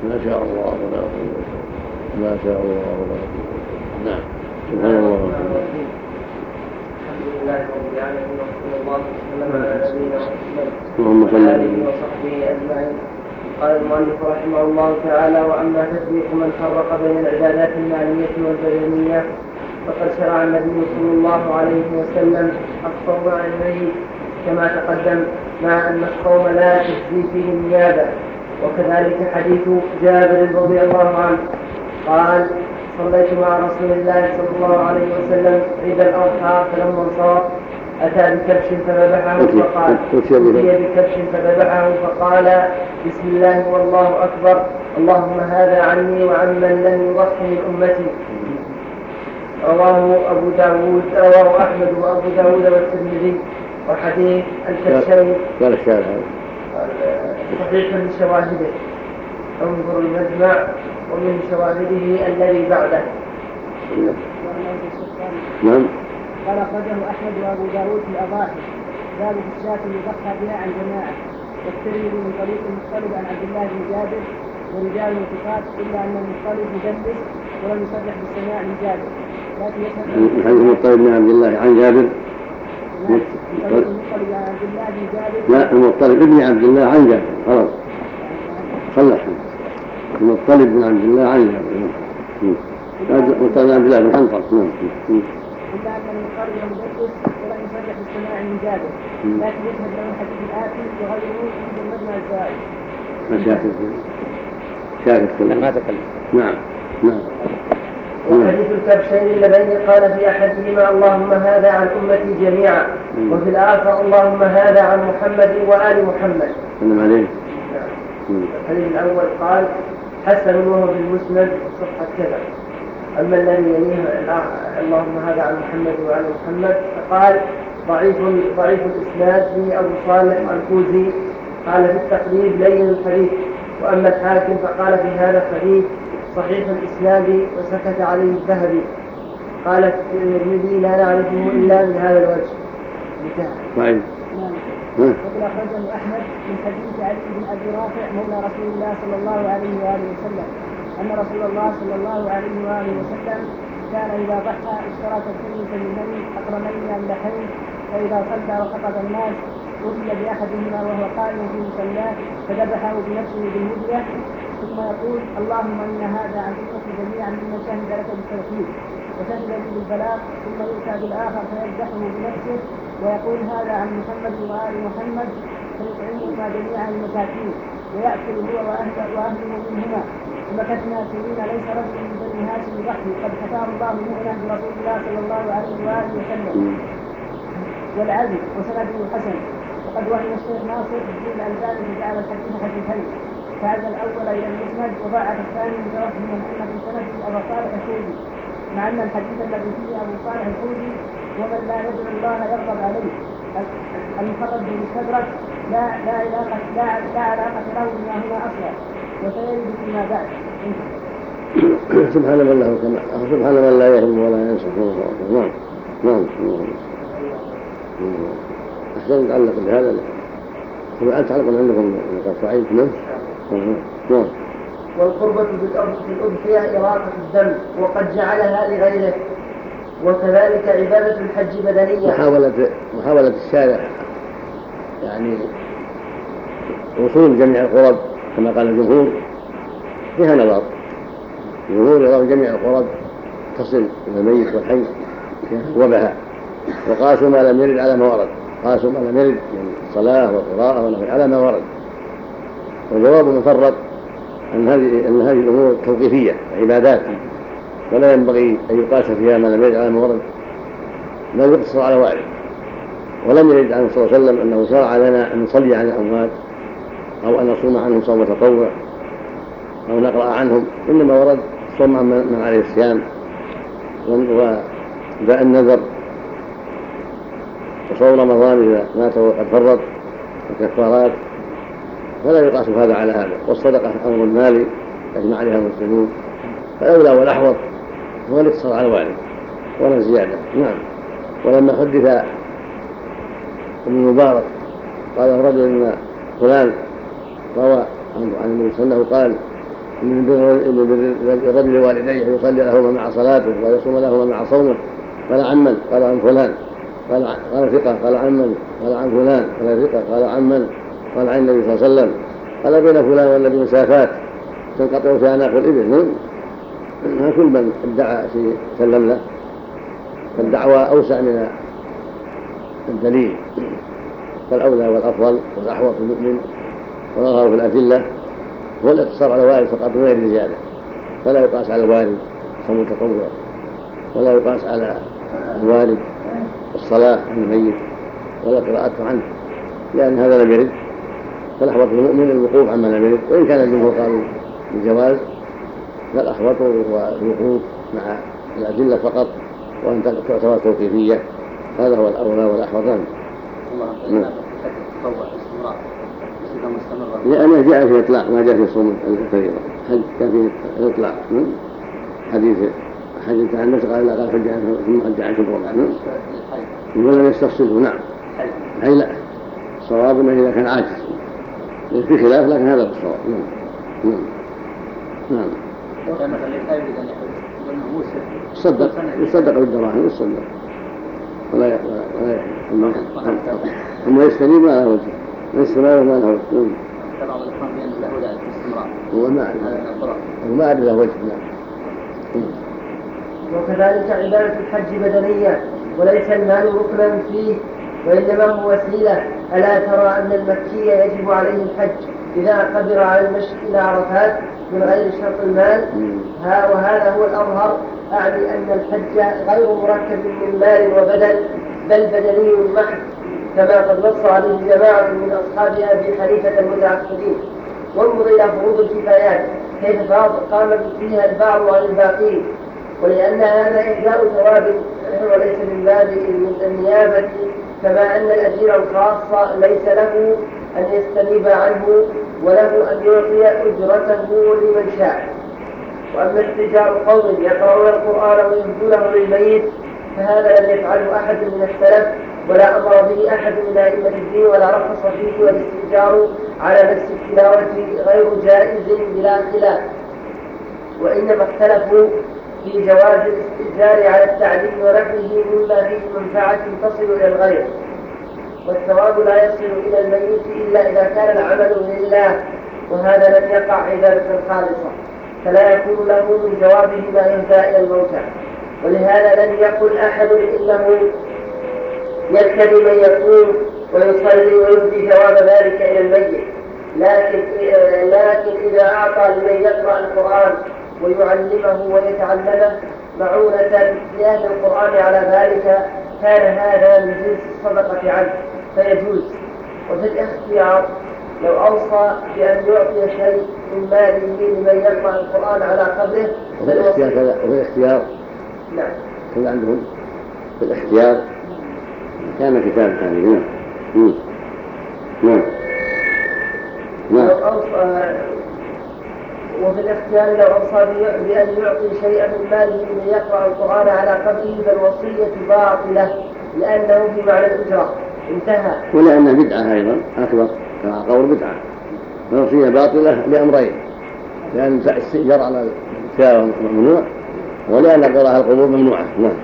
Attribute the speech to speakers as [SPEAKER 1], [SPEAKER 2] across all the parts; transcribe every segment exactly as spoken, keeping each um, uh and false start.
[SPEAKER 1] ما شاء الله ولا قوة ما شاء الله ولا قوة. نعم سبحان الله.
[SPEAKER 2] الحمد لله رب العالمين وصلى الله وسلم على نبينا محمد
[SPEAKER 1] اللهم صل
[SPEAKER 2] وعلى
[SPEAKER 1] على
[SPEAKER 2] اله وصحبه اجمعين. قال المؤلف رحمه الله تعالى: واما تفريق من فرق بين العبادات الماليه والبدنيه فقد شرع النبي صلى الله عليه وسلم الصوم عن الميت كما تقدم، مع ان الصوم لا تجزي فيه النيابه. وكذلك حديث جابر رضي الله عنه قال: صليت مع رسول الله صلى الله عليه وسلم عيد الأضحى فلما انصرف أتى بكبش فذبحه فقال أتي بكبش فذبحه فقال: بسم الله والله أكبر، اللهم هذا عني وعمن لم يضح من أمتي. رواه أبو داود رواه أحمد وأبو داود والترمذي. وحديث الكبشين
[SPEAKER 1] قال الشارع
[SPEAKER 2] صحيح لشواهده، انظر المجمع ومن شواهده الذي بعده.
[SPEAKER 1] نعم.
[SPEAKER 3] قال أخرجه أحمد وأبو داود في الأضاحي باب في الشاة يضحى بها عن جماعة، والترمذي من طريق المطلب عن عبد الله بن جابر ورجال وثقات، إلا أن المطلب مدلس ولم يصرح بالسماع من جابر، لكن يشهد
[SPEAKER 1] المطلب بن عبد الله عن جابر.
[SPEAKER 3] المطلب عن عبد الله بن جابر.
[SPEAKER 1] لا المطلب بن عبد الله عن جابر خلاص خلص. المطلب بن عبد الله عن جابر. المطلب بن عبد الله بن حنطب.
[SPEAKER 3] إلا أن المطلب مدلس ولم يصرح بالسماع من جابر، لكن يشهد له الحديث الآتي وغيره في المجمع الزائد.
[SPEAKER 1] ما شاكل شاكل
[SPEAKER 4] ما تكلم.
[SPEAKER 1] نعم نعم.
[SPEAKER 2] وحديث الكبشين اللذين قال في أحدهما: اللهم هذا عن أمتي جميعا، وفي الآخر: اللهم هذا عن محمد وآل محمد.
[SPEAKER 1] سلم عليه.
[SPEAKER 2] الحديث الأول قال: حسن وهو في المسند صفحة كذا. أما الذي يليه: اللهم هذا عن محمد وآل محمد، فقال: ضعيف ضعيف الإسناد فيه أبو صالح الكوزي قال في التقريب لين الحديث. وأما الحاكم فقال في هذا الحديث صحيح الإسناد وسكت عليه الذهبي. قال الترمذي: لا نعرفه إلا من هذا الوجه.
[SPEAKER 1] طيب.
[SPEAKER 3] وقد أخرجه أحمد من حديث علي بن أبي رافع مولى رسول الله صلى الله عليه وآله وسلم أن رسول الله صلى الله عليه وآله وسلم كان إذا ضحى اشترى كلمة من أقرنين أملحين، فإذا صلى وخطب الناس أتي بأحدهما وهو قائم في مصلاه فذبحه بنفسه بالمدية، ثم يقول: اللهم إن هذا عن أمتي جميعا ممن شهد لك بالتوحيد وشهد لي بالبلاغ، ثم يؤتى بالآخر فيذبحه بنفسه ويقول: هذا عن محمد وآل محمد، فيطعمهما جميعا المساكين ويأكل هو وأهله منهما. ومكثنا سنين ليس رجل من بني هاشم يضحي قد كفاه الله مؤمنا برسول الله صلى الله عليه وآله وسلم. والعدل وسنده حسن. وقد وهم الشيخ ناصر الدين الألباني فجعل الحديث حديثين، فعزى الأول إلى المسند وضاعف الثاني متوهما أن في سنده أبا صالح الحوزي، مع أن الحديث الذي فيه أبو صالح الحوزي ومن لا يدعو الله يغضب عليه المخرج بالمستدرك لا لا علاقة لا لا علاقة له بما هنا أصلا، وسيجد فيما بعد.
[SPEAKER 1] سبحان من له كما سبحان من لا يهم ولا ينسى. نعم نعم. أحسن يتعلق بهذا. هو أنت تعلقون عندكم صعيد. نعم نعم.
[SPEAKER 2] والقربة بالأضحية إراقة الدم وقد جعلها لغيره. وكذلك عبادة الحج بدنية.
[SPEAKER 1] محاولة محاولة الشارع يعني وصول جميع القرب كما قال الجمهور فيها نظر. الجمهور يرون جميع القرب تصل إلى الميت والحي وبها، وقاسوا ما لم يرد على ما ورد، قاسوا ما لم يرد من الصلاة والقراءة ونحو على ما ورد. والجواب المفرط أن هذه أن هذه الأمور توقيفية عبادات، ولا ينبغي أن يقاس فيها ما لم يرد على ما ورد، بل يقتصر على وارد. ولم يرد عنه صلى الله عليه وسلم أنه شرع لنا أن نصلي عن الأموات أو أن نصوم عنهم صوم تطوع أو نقرأ عنهم، إنما ورد صوم عن من عليه الصيام وداء النذر وصوم رمضان إذا مات وقد فرط وكفارات، فلا يقاس هذا على هذا. والصدقة أمر مالي يجمع عليها المسلمون، فالأولى والأحوط هو الاقتصار على الوارد ولا زيادة. نعم. ولما حدث ابن المبارك قال الرجل إن فلان روى عن النبي صلى الله عليه وسلم قال: من الرجل والديه يصلي لهما مع صلاته ويصوم لهما مع صومه. قال عمن؟ قال عن فلان. قال قال ثقة. قال عمن؟ قال عن فلان. قال ثقة. قال عمن؟ قال عن النبي صلى الله عليه وسلم. قال بين فلان والنبي مسافات تنقطع في أعناق الإبل. ما كل من ادعى شيء سلم له، فالدعوة أوسع من الدليل، فالأولى والأفضل والأحوط المؤمن والأظهر في الأدلة هو الاقتصار على الوارد فقط من غير زيادة، فلا يقاس على الوارد صوم التطوع، ولا يقاس على الوارد الصلاة عن الميت ولا قراءته عنه، لأن هذا لم يرد. فالأحوط المؤمن الوقوف عما لم يرد، وإن كان الجمهور قالوا بالجواز فالأحوط هو الوقوف مع الأدلة فقط، وأن تعتبر توقيفية. هذا هو الأولى والأحوط. لأنه جاء في إطلاق ما جاء في صوم الفريضة، كان في إطلاق حديث حديث عن الناس قال لا قال حج عنه ثم حج عنه الرمى ولم يستفصله. نعم أي لا، الصواب أنه إذا كان عاجز في خلاف، لكن هذا الصواب. نعم نعم صدق يصدق بالدراهم يصدق ولا ولا ثم يستنيب ما له وجه الاستمرار ما له وجه.
[SPEAKER 4] بعض الإخوان بأن له ذلك الاستمرار
[SPEAKER 1] هو ما هو ما أدري له وجه.
[SPEAKER 2] وكذلك عبادة الحج بدنية وليس المال ركنا فيه وإنما هو وسيلة. ألا ترى أن المكي يجب عليه الحج إذا قدر على المشي إلى عرفات من غير شرط المال؟ ها وهذا هو الأظهر. أعني أن الحج غير مركب من مال وبدن بل بدني محض، كما قد نص عليه جماعة من أصحاب أبي حنيفة المتعقدين. وانظر إلى فروض الكفايات كيف قام فيها البعض عن الباقين، ولأن هذا إهداء ثواب وليس من باب النيابة، كما أن الأجير الخاص ليس له أن يستنيب عنه وله أن يعطي أجرته لمن شاء. وأما استئجار قوم يقرؤون القرآن ويهدونه للميت فهذا لم يفعله أحد من السلف ولا أمر به أحد من أئمة الدين ولا رخص فيه، والاستئجار على نفس التلاوة غير جائز بلا خلاف، وإنما اختلفوا في جواز الاستئجار على التعليم ونحوه مما فيه منفعة تصل إلى الغير، والثواب لا يصل إلى الميت إلا إذا كان العمل لله، وهذا لم يقع عبادة خالصة، فلا يكون له من ثوابه ما يهدى إلى الموتى. ولهذا لم يقل أحد إنه يكتب من يقوم ويصلي ويهدي ثواب ذلك إلى الميت، لكن, لكن إذا أعطى لمن يقرأ القرآن ويعلمه ويتعلمه معونة لأهل القرآن على ذلك كان هذا من جنس الصدقة عنه فيجوز. وفي الاختيار لو أوصى بأن يعطي شيء من ماله لمن يقرأ القرآن على قبره.
[SPEAKER 1] وفي الاختيار كذا وفي الاختيار
[SPEAKER 2] نعم
[SPEAKER 1] كذا عندهم في الاختيار كان كتاب ثاني. نعم نعم نعم.
[SPEAKER 2] لو أوصى وفي الاختيار لو أوصى بأن يعطي شيئا من ماله لمن يقرأ القرآن على قبره فالوصية باطلة لأنه في معنى الأجرة انتهى.
[SPEAKER 1] ولأنها بدعة أيضا أكبر كما قول بدعة، الوصية باطلة لأمرين: لأن الاستئجار على الكتاب ممنوع، ولأن قراءة القبور ممنوعة. نعم.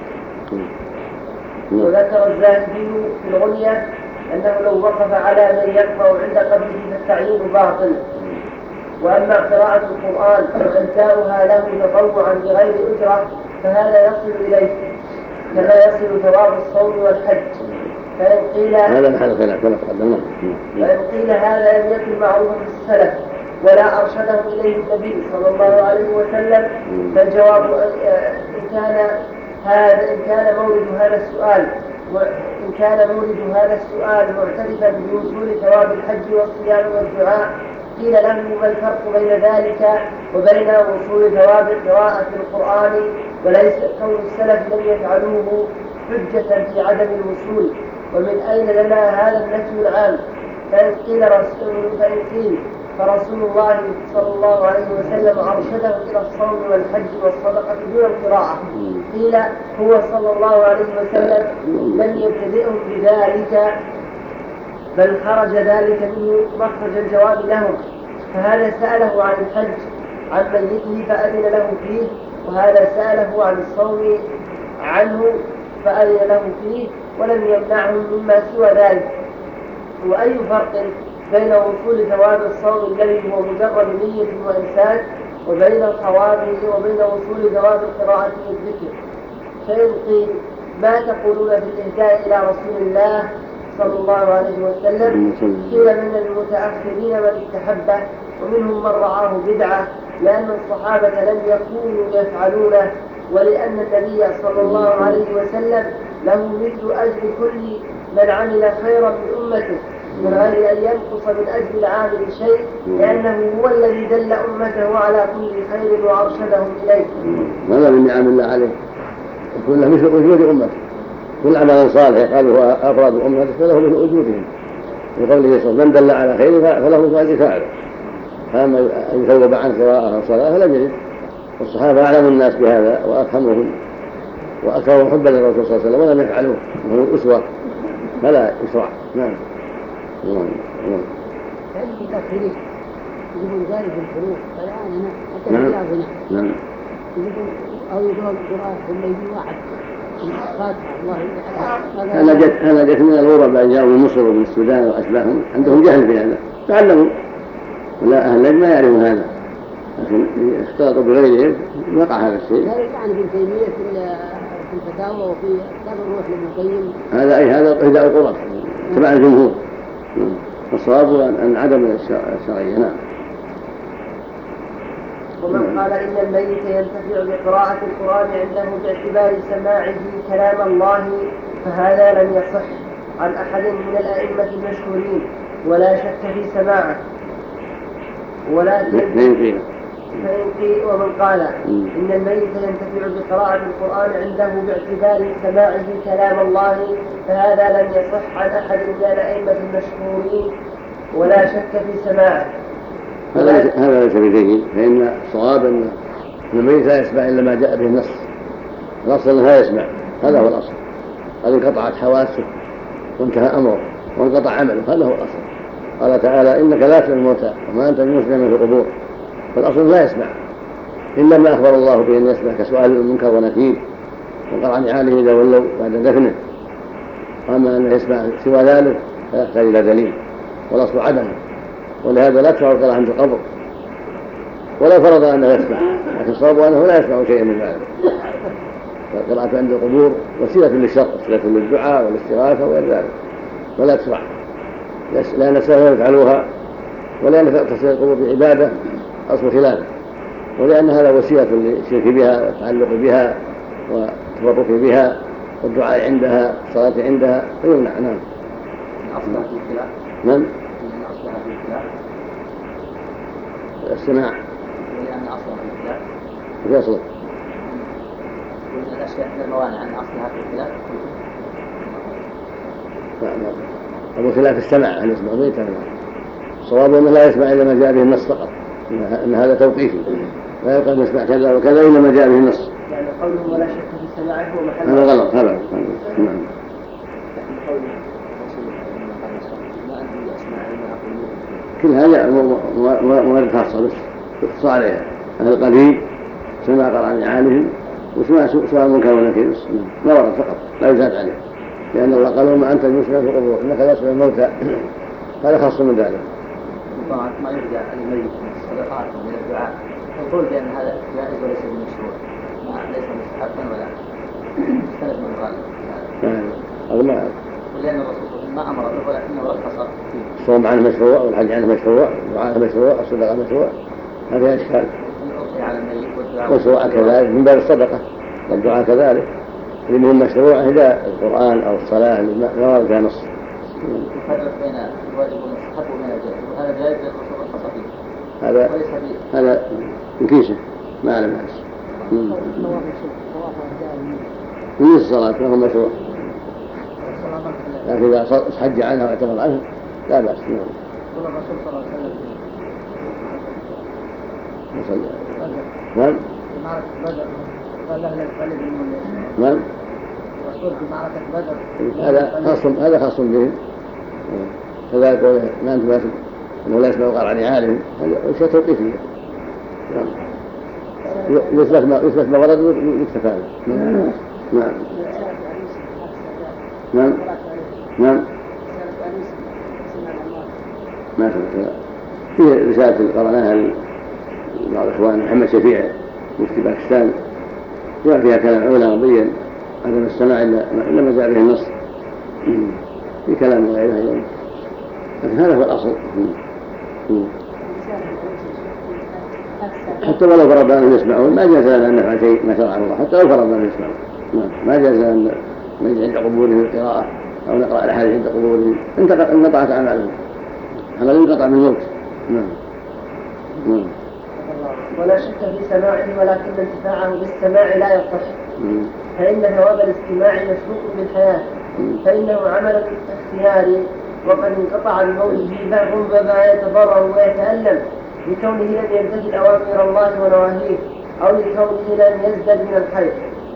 [SPEAKER 2] وذكر الزاهدي في الغنية أنه لو وقف على من يقرأ عند قبره فالتعيين باطل. وأما قراءة القرآن وإنساؤها له تطوعا بغير أجرة فهذا يصل إليه كما يصل ثواب الصوم والحج. فإن قيل
[SPEAKER 1] هذا محل خلاف كما تقدمنا.
[SPEAKER 2] فإن قيل هذا لم يكن معروفا في السلف ولا أرشده إليه النبي صلى الله عليه وسلم، فالجواب إن كان هذا إن كان مورد هذا السؤال وإن كان مورد هذا السؤال معترفا بوصول ثواب الحج والصيام والدعاء قيل له ما الفرق بين ذلك وبين وصول ثواب قراءة القرآن وليس كون السلف لم يفعلوه حجة في عدم الوصول؟ ومن أين لنا هذا النفي العام؟ فإن قيل رسول فإن قيل فرسول الله صلى الله عليه وسلم أرشده إلى الصوم والحج والصدقة دون القراءة، قيل هو صلى الله عليه وسلم لم يبتدئهم بذلك بل خرج ذلك منه مخرج الجواب لهم، فهذا سأله عن الحج عن ميته فأذن له فيه، وهذا سأله عن الصوم عنه فأذن له فيه ولم يمنعه مما سوى ذلك. وأي فرق بين وصول ثواب الصوم الذي هو مجرد نية وإمساك وبين ثوابه وبين وصول ثواب القراءة والذكر؟ فإن قيل ما تقولون في الإهداء إلى رسول الله صلى الله عليه وسلم؟ قيل من المتأخرين من استحبه ومنهم من رآه بدعة، لأن الصحابة لم يكونوا يفعلونه، ولأن النبي صلى الله عليه وسلم له مثل أجر كل من عمل خيرا من أمته من غير أن ينقص من أجر العامل شيء، لأنه هو الذي دل أمته على كل خير وأرشدهم إليه.
[SPEAKER 1] هذا من نعم الله عليه، كله مثل أجور أمته، كل عمل صالح قالوا هو أفراد أمته فله مثل أجورهم، وقوله صلى الله عليه وسلم من دل على خير فله مثل أجر فاعله. فأما أن يثوب عن قراءة أو صلاة فلم يجد. والصحابة أعلم الناس بهذا وأفهمهم وأكثرهم حبا للرسول صلى الله عليه وسلم ولم يفعلوه، وهو الأسوة فلا يشرع. نعم. نعم. نعم.
[SPEAKER 3] في تفريق يقولون ذلك الفروق فالآن هنا حتى
[SPEAKER 1] نعم.
[SPEAKER 3] في هنا
[SPEAKER 1] نعم.
[SPEAKER 3] يقولون أو يقولون القراءة ثم يجي واحد فاتحة الله يجعلها.
[SPEAKER 1] أنا جت أنا جت من الغرباء جاءوا من مصر ومن السودان وأشباههم عندهم جهل في هذا تعلموا، ولا أهل العلم ما يعرفون هذا، لكن اختلطوا بغيرهم وقع هذا الشيء.
[SPEAKER 3] هذا يعني في تيمية في الفتاوى وفي كتاب الروح لابن القيم.
[SPEAKER 1] هذا أي هذا إهداء القرآن تبع الجمهور، والصواب أن عدم الشرعية. نعم.
[SPEAKER 2] ومن قال إن الميت ينتفع بقراءة القرآن عنده باعتبار سماعه كلام الله فهذا لم يصح عن أحد من الأئمة المشهورين ولا شك في سماعه. ولكن فإن قيل ومن قال إن الميت ينتفع بقراءة القرآن عنده باعتبار سماعه كلام الله فهذا لم يصح عن أحد من الأئمة المشهورين ولا شك في سماعه.
[SPEAKER 1] هذا ليس بدليل، فإن الصواب أن الميت لا يسمع إلا ما جاء به النص، الأصل لا يسمع، هذا هو الأصل. هذه انقطعت حواسه وانتهى أمره وانقطع عمله، هذا هو الأصل. قال تعالى إنك لا تسمع الموتى وما أنت بمسمع في القبور، فالأصل لا يسمع إلا ما أخبر الله به أن يسمع كسؤال المنكر ونكير وقرع نعاله إذا ولوا بعد دفنه. أما أن يسمع سوى ذلك فيحتاج إلى دليل، والأصل عدمه. ولهذا لا تشعر القراءة عند القبر ولا فرض أنه يسمع، لكن الصواب أنه لا يسمع شيئا من ذلك. فالقراءة عند القبور وسيلة للشر، وسيلة للدعاء والاستغاثة وغير ذلك، ولا تشرع، لأن السلف يفعلوها، ولأن تفسير القبور بعبادة أصل خلافه، ولأن هذا وسيلة للشرك بها والتعلق بها والتبرك بها والدعاء عندها والصلاة عندها فيمنع. نعم.
[SPEAKER 4] أصلها في الخلاف.
[SPEAKER 1] نعم.
[SPEAKER 4] أصلها في الخلاف.
[SPEAKER 1] السماع.
[SPEAKER 4] لأن أصلها في الخلاف.
[SPEAKER 1] في أصله.
[SPEAKER 4] ومن الأشياء من الموانع أن أصلها في الخلاف.
[SPEAKER 1] نعم. أبو خلاف السمع أن يسمع ميتا. الصواب أنه لا يسمع إلا ما جاء به النص فقط، أن هذا توقيفي، لا يقال يسمع كذا وكذا إلا ما جاء به النص.
[SPEAKER 2] يعني قوله ولا شك في سماعه هو محل
[SPEAKER 1] هذا غلط. هذا نعم. كل هذا موارد خاصة بس يقص عليها، هذا القليل سمع قرآن عالهم وسمع سؤال منكر ونكير ما ورد فقط لا يزاد عليه، لأن الله قال وما أنت بمسمع في القبور إنك لا تسمع الموتى، هذا خاص من ذلك.
[SPEAKER 4] طبعا ما يرجع الميت من الصدقات ومن الدعاء، نقول بأن هذا جائز وليس بمشروع، ما ليس مستحبا ولا مستند من غالب.
[SPEAKER 1] هذا ما
[SPEAKER 4] ولأن الرسول ما أمر به ولكنه رخص فيه.
[SPEAKER 1] الصوم عنه مشروع والحج عنه مشروع والدعاء مشروع والصدقة مشروع، ما فيها إشكال.
[SPEAKER 4] على الميت والدعاء
[SPEAKER 1] والدعاء كذلك من باب الصدقة والدعاء كذلك، لأنهم مشروع هداء القرآن أو الصلاة ما ورد فيها نص.
[SPEAKER 4] الفرق بين الواجب والمستحب وبين الجائز، وهذا جائز للرسول رخص فيه.
[SPEAKER 1] هذا هذا يكيسه ما أعلم ناس. من الصلاة فهو مشروع، لكن إذا حج عنها واعتمر عنها لا بأس. نعم.
[SPEAKER 3] الرسول صلى الله عليه وسلم
[SPEAKER 1] نعم.
[SPEAKER 3] في معركة بدر قال له لا تقلد المؤمنين.
[SPEAKER 1] نعم.
[SPEAKER 3] الرسول في معركة بدر
[SPEAKER 1] هذا خاص هذا خاص به، كذلك ما أنت باسم أنه لا يسمع قرآن عالم، هذا شيء توقيفي يثبت ما يثبت ما ورد يكتفى به. نعم نعم نعم ما سمعت. فيه رسالة قرأناها بعض الإخوان محمد شفيع مفتي باكستان جاء فيها كلام عولى مبين عدم السماع إلا ما جاء به النص في كلام غيره أيضا، لكن هذا هو الأصل. حتى ولو فرضنا أن يسمعون ما جاز لنا أن نفعل شيء ما شرعه الله، حتى لو فرضنا أن يسمعون ما جاز أن نجد عند قبورهم القراءة أو نقرأ الأحاديث عند قبورهم، انقطعت أعمالهم، هذا ينقطع من الموت. نعم نعم.
[SPEAKER 2] ولا شك في سماعه، ولكن انتفاعه بالسماع لا يصح، فإن ثواب الاستماع مشروط بالحياة، فإنه عمل اختياري، وقد انقطع بموته فربما يتضرر ويتألم لكونه لم يمتثل أوامر الله ونواهيه، أو لكونه لم يزدد من الخير.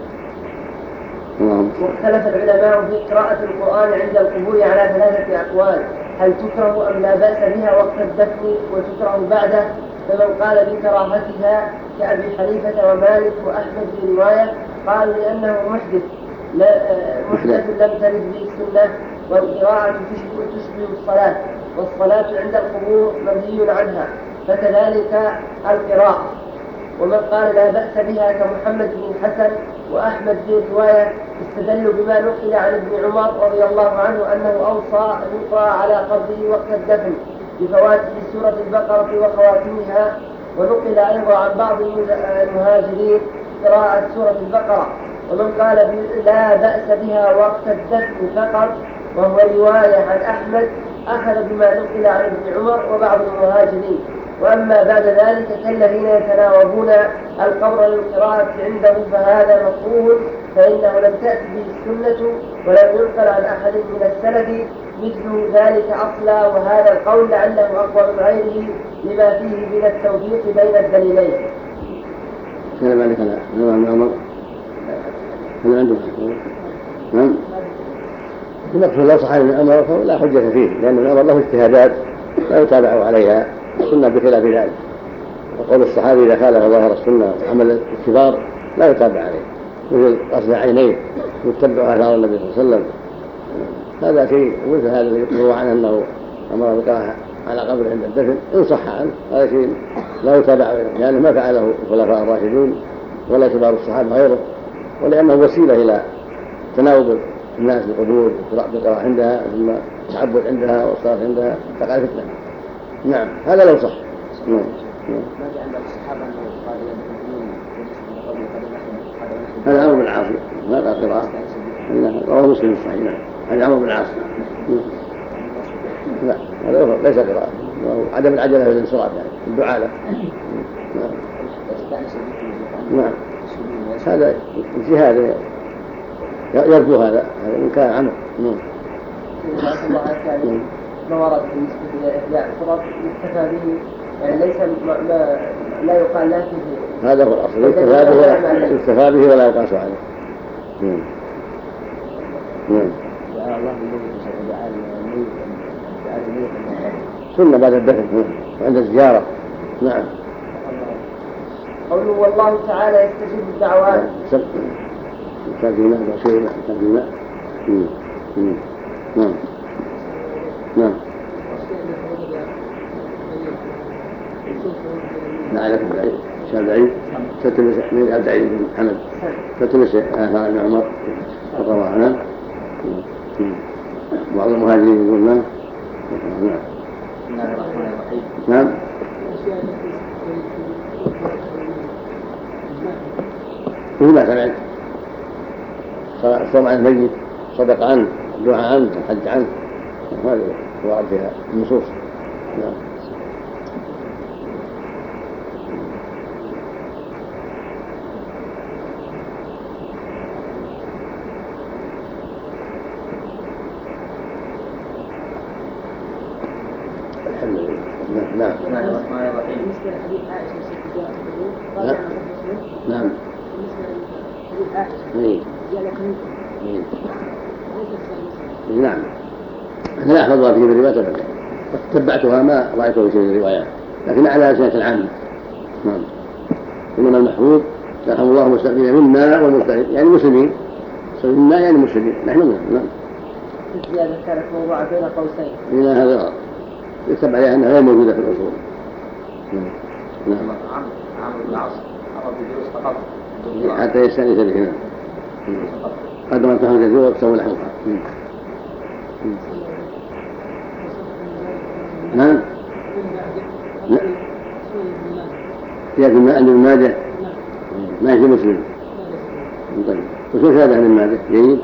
[SPEAKER 2] واختلف العلماء في قراءة القرآن عند القبور على ثلاثة أقوال: هل تكره أم لا بأس بها وقت الدفن وتكره بعده؟ فمن قال بكراهتها كأبي حنيفة ومالك وأحمد في رواية قالوا لأنه محدث محدث لم ترد به السنة، والقراءة تشبه الصلاة، والصلاة عند القبور منهي عنها، فكذلك القراءة. ومن قال لا بأس بها كمحمد بن الحسن وأحمد في رواية استدلوا بما نقل عن ابن عمر رضي الله عنه أنه أوصى أن يقرأ على قبره وقت الدفن بفواتح سورة البقرة وخواتمها، ونقل أيضا عن بعض المهاجرين قراءة سورة البقرة. ومن قال لا بأس بها وقت الدفن فقط وهو رواية عن أحمد أخذ بما نقل عن ابن عمر وبعض المهاجرين. وأما بعد ذلك كالذين يتناوبون القبر للقراءة عنده فهذا مكروه، فإنه لم تأتي به السنة ولم ينقل عن أحد من السلف مثل ذلك أصلا، وهذا القول لعله أقوى من غيره لما فيه من التوفيق بين الدليلين.
[SPEAKER 1] كلام عليك أنا نعم عمر هل عنده نعم المقصود لو صح من أمر فلا حجة فيه، لأن الأمر له اجتهادات لا يتابع عليها السنة بخلاف ذلك، وقول الصحابي إذا خالف ظاهر السنة عمل الكبار لا يتابع عليه، مثل قصد عينيه ويتبع آثار النبي صلى الله عليه وسلم، هذا شيء. مثل هذا الذي يقول عنه أنه أمر بقراءة على قبر عند الدفن إن صح عنه هذا شيء لا يتابع عليه، لأنه ما فعله الخلفاء الراشدون ولا كبار الصحابة غيره، ولأنه وسيلة إلى تناوب الناس بالقبور بالقراءة عندها ثم التعبد عندها والصلاة عندها تقع فتنة. نعم هذا لو صح. نعم. هذا عمرو بن العاص هذا قراءة رواه مسلم الصحيح. نعم هذا عمرو بن العاص. لا هذا ليس قراءة، عدم العجلة في الانصراف يعني الدعاء له. نعم نعم هذا اجتهاد يرجو هذا هذا من كان عمرو. نعم
[SPEAKER 2] ما ورد بالنسبة إلى إحياء الصلاة يكتفى به، يعني ليس ما, ما لا يقال لا فيه،
[SPEAKER 1] هذا هو الأصل يكتفى به يكتفى به ولا يقاس عليه. نعم نعم
[SPEAKER 4] الله يجعل الميت يجعل الميت
[SPEAKER 1] سنة بعد الدفن وعند الزيارة. نعم
[SPEAKER 2] قوله والله تعالى يستجيب الدعوات.
[SPEAKER 1] كان في ماء شيء كان في ماء. نعم نعم لعلكم بعيد شاب بعيد تتمس من عبد العزيز بن محمد تتمس آثار ابن عمر رضي الله عنه. بعض المهاجرين يقول نعم. نعم
[SPEAKER 4] بسم الله الرحمن الرحيم.
[SPEAKER 1] نعم مثل ما سمعت صوم عن الميت صدق عنه دعاء عنه الحج عنه هذا ورد فيها النصوص. نعم الحمد لله. نعم
[SPEAKER 4] بسم الله الرحمن الرحيم.
[SPEAKER 3] بالنسبة لحديث عائشة ست جاء
[SPEAKER 1] نعم نعم
[SPEAKER 3] بالنسبة لحديث عائشة
[SPEAKER 1] إيه.
[SPEAKER 3] زيادة منكم
[SPEAKER 1] إيه.
[SPEAKER 3] ليست صحيحة.
[SPEAKER 1] نعم أنا لا أحفظها في الروايات أبدا، تبعتها ما رأيته في الروايات لكن على سنة العامة. نعم إنما المحفوظ يرحم الله المستقيمين منا والمستقيمين يعني مسلمين، منا يعني مسلمين، نحن منهم. نعم.
[SPEAKER 2] الزيادة كانت موضوعة بين قوسين.
[SPEAKER 1] إلى هذا يكتب عليها أنها غير موجودة في الأصول. نعم.
[SPEAKER 4] نعم. عمرو بن العاص أمر بالجلوس فقط
[SPEAKER 1] حتى يستأنس بهما. قدم أن تخرج الجوع واقسموا لحمها. نعم. لا. زيادة الماء عند الماجه ما يجي مسلم. طيب. وشو شهادة عن الماجه؟ جيد.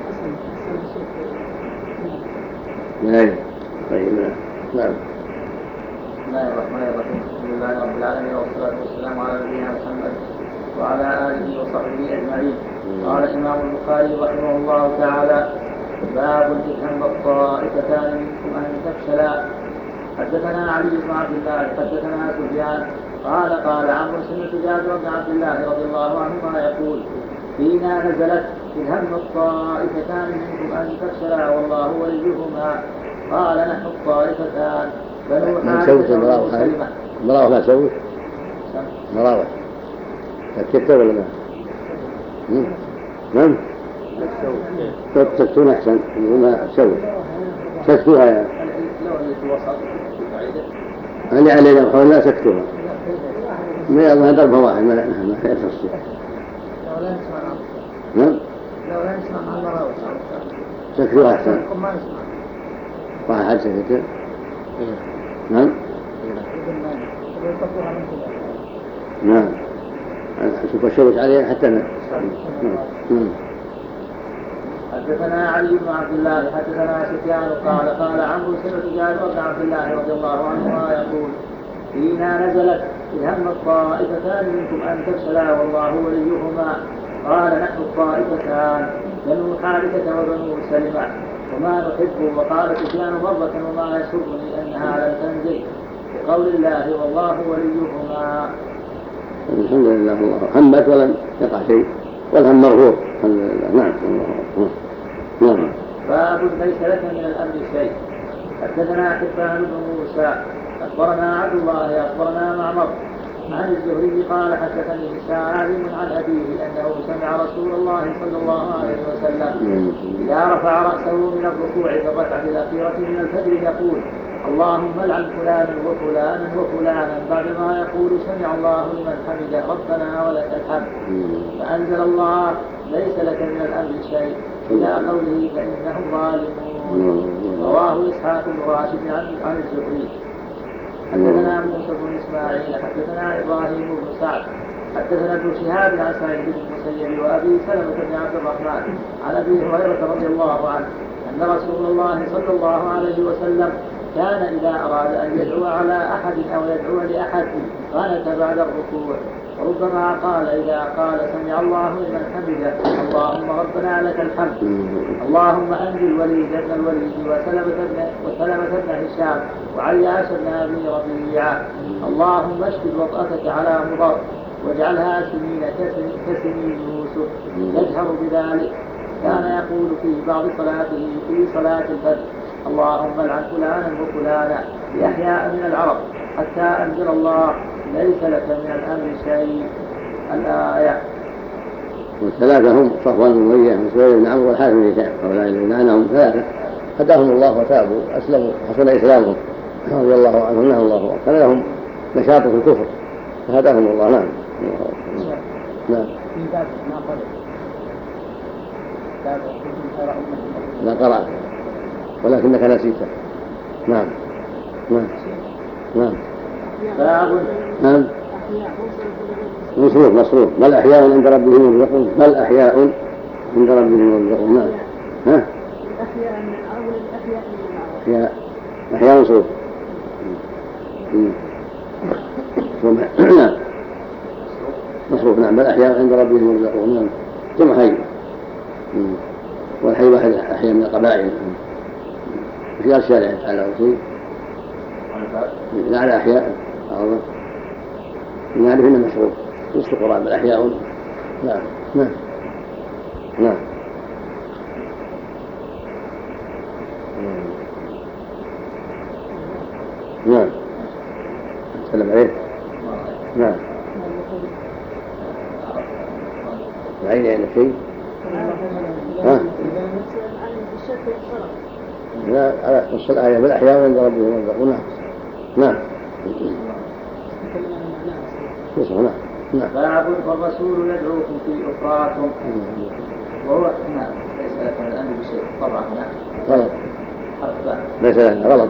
[SPEAKER 1] نعم. طيب. نعم.
[SPEAKER 4] بسم الله الرحمن الرحيم. الحمد لله رب العالمين والصلاة والسلام على نبينا محمد وعلى آله وصحبه أجمعين. قال الإمام البخاري رحمه الله تعالى: باب إذ هم الطائفتان منكم أن تفشلا. حدثنا علي بن عبد الله حدثنا سفيان قال قال عمرو سمعت جابر بن عبد الله رضي الله عنهما يقول: فينا نزلت إذ هم الطائفتان منكم أن تفشلا والله وليهما. قال نحن الطائفتان بنو حارثة وبنو سلمة.
[SPEAKER 1] مراوح لا سوي مراوح تكتب ولا ما؟ نعم تكتون أحسن ما سوي سكتوها يا اللي علينا وحول لا سكتوها ما يظهر ضربة واحد ما ما يفصل. نعم سكتوها أحسن واحد سكتها. نعم نعم شوف الشوش عليه حتى نعم. نعم.
[SPEAKER 4] حدثنا علي بن عبد الله حدثنا سفيان قال قال عمرو سمعت جابر بن عبد الله رضي الله عنهما يقول: فينا نزلت إذ هم الطائفتان منكم أن تفشلا والله وليهما. قال نحن الطائفتان بنو حارثة وبنو سلمة وما نحب. وقال سفيان مرة: وما يسرني أنها لم تنزل بقول الله والله وليهما.
[SPEAKER 1] الحمد لله الله همت ولم يقع شيء والهم مرفوض الحمد لله. نعم نعم.
[SPEAKER 4] باب ليس لك من الأمر شيء. حدثنا حبان بن موسى أخبرنا عبد الله أخبرنا معمر عن الزهري قال: حدثني سالم عن أبيه أنه سمع رسول الله صلى الله عليه وسلم إذا رفع رأسه من الركوع في الركعة الأخيرة من الفجر يقول: اللهم العن فلانا وفلانا وفلانا بعدما يقول: سمع الله لمن حمده ربنا ولك الحمد. فأنزل الله: ليس لك من الأمر شيء إلى قوله: فإنهم ظالمون. رواه إسحاق بن راشد عن الزهري. حدثنا موسى بن إسماعيل حدثنا إبراهيم بن سعد حدثنا ابن شهاب عن سعيد بن المسيب وأبي سلمة بن عبد الرحمن عن أبي هريرة رضي الله عنه أن رسول الله صلى الله عليه وسلم كان إذا أراد أن يدعو على أحد أو يدعو لأحد قانت بعد الركوع. وربما قال إذا قال: سمع الله لمن حمده اللهم ربنا لك الحمد. اللهم أنجل الوليد بن الوليد وسلمة بن هشام وعياش بن أبي ربيعة. اللهم اشفد وطأتك على مضر واجعلها سنين كسنين يوسف. يجهر بذلك. كان يقول في بعض صلاته في صلاة الفجر: اللهم العن فلانا وفلانا لأحياء من العرب حتى أنزل الله: ليس لك من الأمر شيء. الآية.
[SPEAKER 1] والثلاثة هم صفوان بن أمية وسهيل بن عمرو والحارث بن هشام هؤلاء الذين عنهم ثلاثة هداهم الله وتابوا أسلموا حسن إسلامهم رضي الله عنهم نهى الله كان لهم نشاط في الكفر فهداهم الله. نعم نعم. لا قرأ ولكنك نسيته. نعم نعم نعم نعم. مصروف مصروف بل أحياء عند ربهم يرزقون بل أحياء عند ربهم يرزقون. نعم. ها أحياء أحياء مصروف. نعم مصروف. نعم بل أحياء عند ربهم يرزقون. نعم جمع حي والحي واحد أحياء من القبائل في قال الشارع على شيء لا على أحياء أعظم نعرف إنه مشروع وسط قراب الأحياء. نعم نعم نعم. نعم سلم عليه. نعم العين عند شيء ها؟ لا على نص الآية بالأحياء عند ربهم يرزقون. نعم نعم نعم.
[SPEAKER 4] باب والرسول يدعوكم في أخراكم وهو نعم ليس لك من الأمر بشيء طبعا نعم
[SPEAKER 1] غلط ليس لك غلط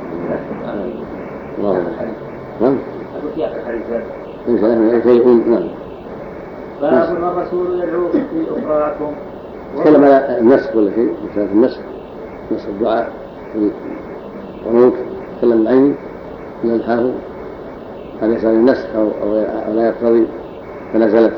[SPEAKER 1] نعم
[SPEAKER 4] أقول في آخر الحديث
[SPEAKER 1] ليس لك من شيء. نعم.
[SPEAKER 4] باب والرسول يدعوكم في أخراكم.
[SPEAKER 1] تكلم على النسخ ولا شيء مثلا في النسخ نسخ الدعاء في القنوت تكلم بعيني من الحافظ هل يسأل النسخ أو, أو لا يقتضي فنزلت.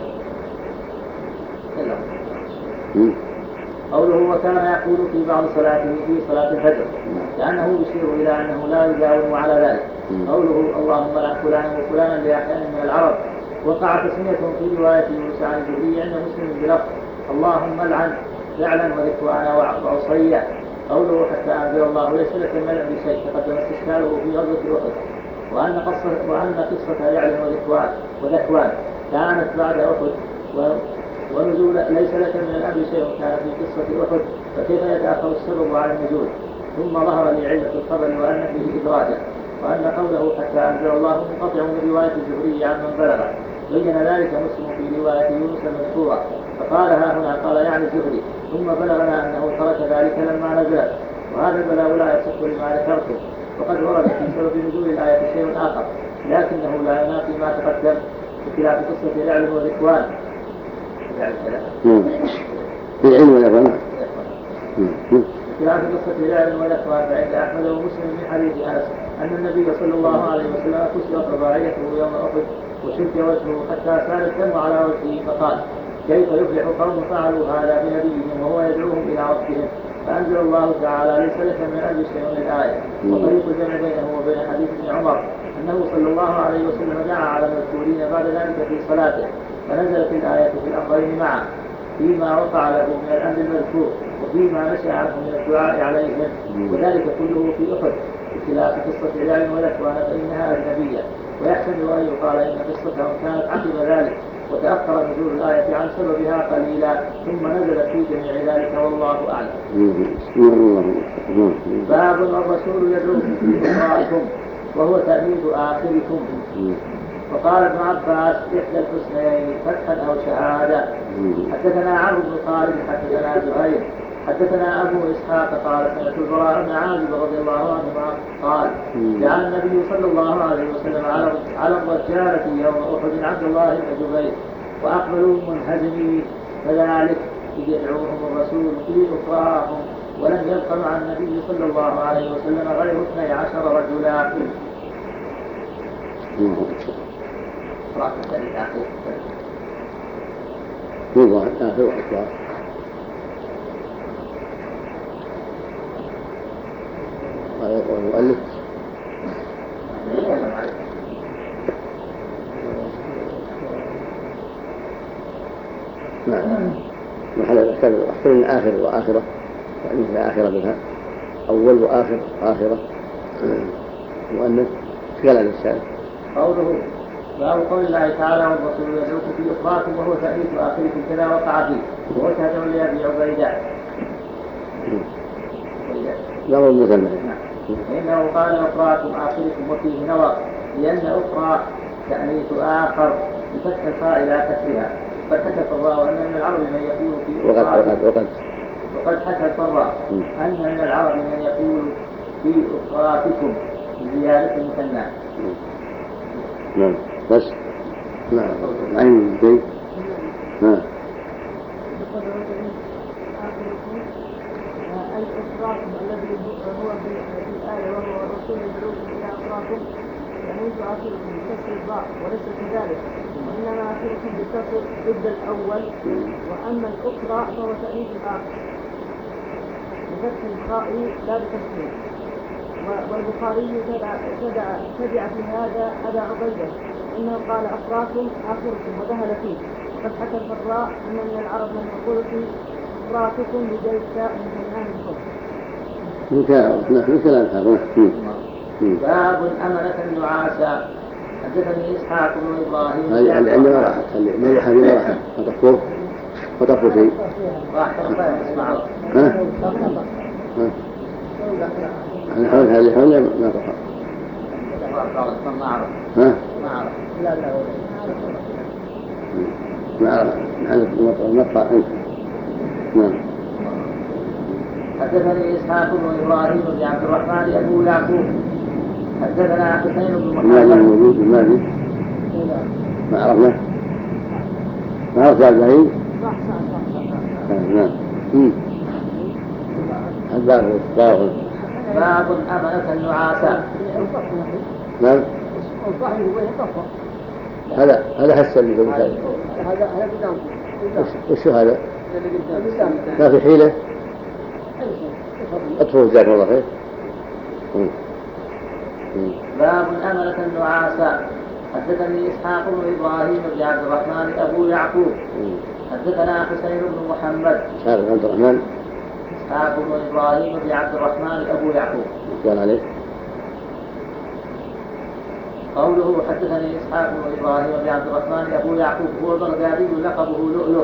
[SPEAKER 4] قوله وكان يقول في بعض صلاته في صلاة الفجر لأنه يشير إلى أنه لا يجاوب على ذلك. قوله اللهم لعن فلانا وفلانا لأحيان من العرب وقع تسمية في رواية يونس عن الزهري عند مسلم بلفظ اللهم لعن فعلا وذكوانا وعصيا. قوله حتى أنزل الله ليس لك من الأمر شيء تقدم استشكاله في غزوة أحد وأن قصة وأن قصة يعلم وذكوان وذكوان كانت بعد أحد ونزول ليس لك من الأمر شيء كان في قصة أحد فكيف يتأخر السبب عن النزول. ثم ظهر لي علة الخبر وأن فيه إدراجا وأن قوله حتى أنزل الله منقطع من رواية الزهري عن من بلغه. بين ذلك مسلم في رواية يونس المذكورة فقالها هنا قال يعني الزهري ثم بلغنا أنه ترك ذلك لما نزلت. وهذا البلاغ لا يصح لما ذكرته وقد ورد في سبب نزول الآية شيء آخر لكنه لا ينافي ما تقدم بخلاف قصة العلم وذكوان.
[SPEAKER 1] في علم وذكوان
[SPEAKER 4] بخلاف قصة العلم وذكوان فعند أحمد ومسلم من حديث أنس أن النبي صلى الله عليه وسلم كسرت رباعيته يوم أحد وشد وجهه حتى سال الدم على وجهه فقال كيف يفلح قوم فعلوا هذا بنبيهم وهو يدعوهم إلى ربهم. فأنزل الله تعالى ليس لك من أجل شيء الآية. وطريق الجمع بينه وبين حديث ابن عمر أنه صلى الله عليه وسلم دعا على المذكورين بعد ذلك في صلاته فنزلت الآية في الأمرين معا فيما وقع له من الأمر المذكور وفيما نشأ عنه من الدعاء عليهم وذلك كله في أحد بخلاف قصة العلم وذكوان فإنها أجنبية ويحتمل أن يقال إن قصتهم كانت عقب ذلك وتأخر نزول الآية عن سببها قليلا ثم نزلت في جميع ذلك والله أعلم. باب الرسول يدعوكم في أخراكم وهو تأميد آخركم. وقال ابن عباس إحدى الحسنيين فتحا أو شهادة. حدثنا عمرو بن خالد حدثنا زهير حدثنا أبو إسحاق قال سمعت البراء بن عازب رضي الله عنهما قال جاء النبي صلى الله عليه وسلم على الرجالة يوم أحد عبد الله بن جبير وأقبلوا منهزمين فذلك إذ يدعوهم الرسول في أخراهم ولم يبق مع النبي صلى الله عليه وسلم غير اثني عشر رجلا.
[SPEAKER 1] يوضع آخر وأكبر قال يقول المؤلف نعم محل الأحكام أحسن من آخر وآخرة يعني مثل آخرة منها أول وآخر آخرة مؤنث قال عن السالف.
[SPEAKER 4] قوله باب قول الله تعالى والرسول يدعوكم في أخراكم وهو تأليف آخركم كذا وقع فيه وهو تهدم لأبي عبيدة
[SPEAKER 1] لا هو المثنى
[SPEAKER 4] فإنه قال أخراكم آخركم وفيه نظر لأن أخرى تأنيث آخر بفتح الخاء إلى كسرها قد حكى الراء أن من العرب من يقول في
[SPEAKER 1] أخراكم وقد
[SPEAKER 4] وقد حكى الراء أن من العرب من يقول في أخراكم بزيادة المثنى.
[SPEAKER 1] نعم بس نعم عين شيء نعم
[SPEAKER 3] الإخراكم الذي هو في الآية وهو الرسول يدعوكم إلى أخراكم يموت آخركم بكسر الضاء وليس كذلك وإنما آخركم بكسر ضد الأول وأما الأخرى فهو تأنيث الآخر بفتح الخاء لا بكسره. والبخاري تبع تبع في هذا أبا عبيدة إنه قال أخراكم آخركم وذهل فيه وقد حكى الفراء أن من العرب من يقول في أخراكم بجيد ساء من هنان الخبر.
[SPEAKER 1] نحن كلام هذا.
[SPEAKER 4] باب أمنة النعاسة. حدثني إسحاق بن إبراهيم
[SPEAKER 1] هذه عندما راحت ما يحب ما راحت تذكر وترك شيء. ها؟ ها؟ أنا حول هذه حول ما تقع.
[SPEAKER 4] ما أعرف.
[SPEAKER 1] ها؟
[SPEAKER 4] ما أعرف.
[SPEAKER 3] لا لا
[SPEAKER 1] ما أعرف. نقطع أنت. نعم.
[SPEAKER 4] حدثني إسحاق بن إبراهيم بن عبد الرحمن أبو يعقوب حدثنا حسين بن محمد.
[SPEAKER 1] الماضي موجود الماضي. ما عرفنا. ما عرفت عبد العزيز.
[SPEAKER 3] صح صح صح.
[SPEAKER 1] نعم. الباب باب
[SPEAKER 4] باب أمنة النعاسة.
[SPEAKER 1] نعم. هذا هذا حسن اللي في الكتاب.
[SPEAKER 3] هذا هذا قدام.
[SPEAKER 1] وش هذا؟ ما في حيلة. أدخل جزاكم الله خير.
[SPEAKER 4] باب أمنة النعاسة. حدثني إسحاق بن إبراهيم بن عبد الرحمن أبو يعقوب حدثنا حسين بن محمد.
[SPEAKER 1] إسحاق بن عبد الرحمن.
[SPEAKER 4] إسحاق بن إبراهيم بن عبد الرحمن أبو يعقوب.
[SPEAKER 1] قال عليه.
[SPEAKER 4] قوله حدثني إسحاق بن إبراهيم بن عبد الرحمن أبو يعقوب هو بغدادي لقبه لؤلؤ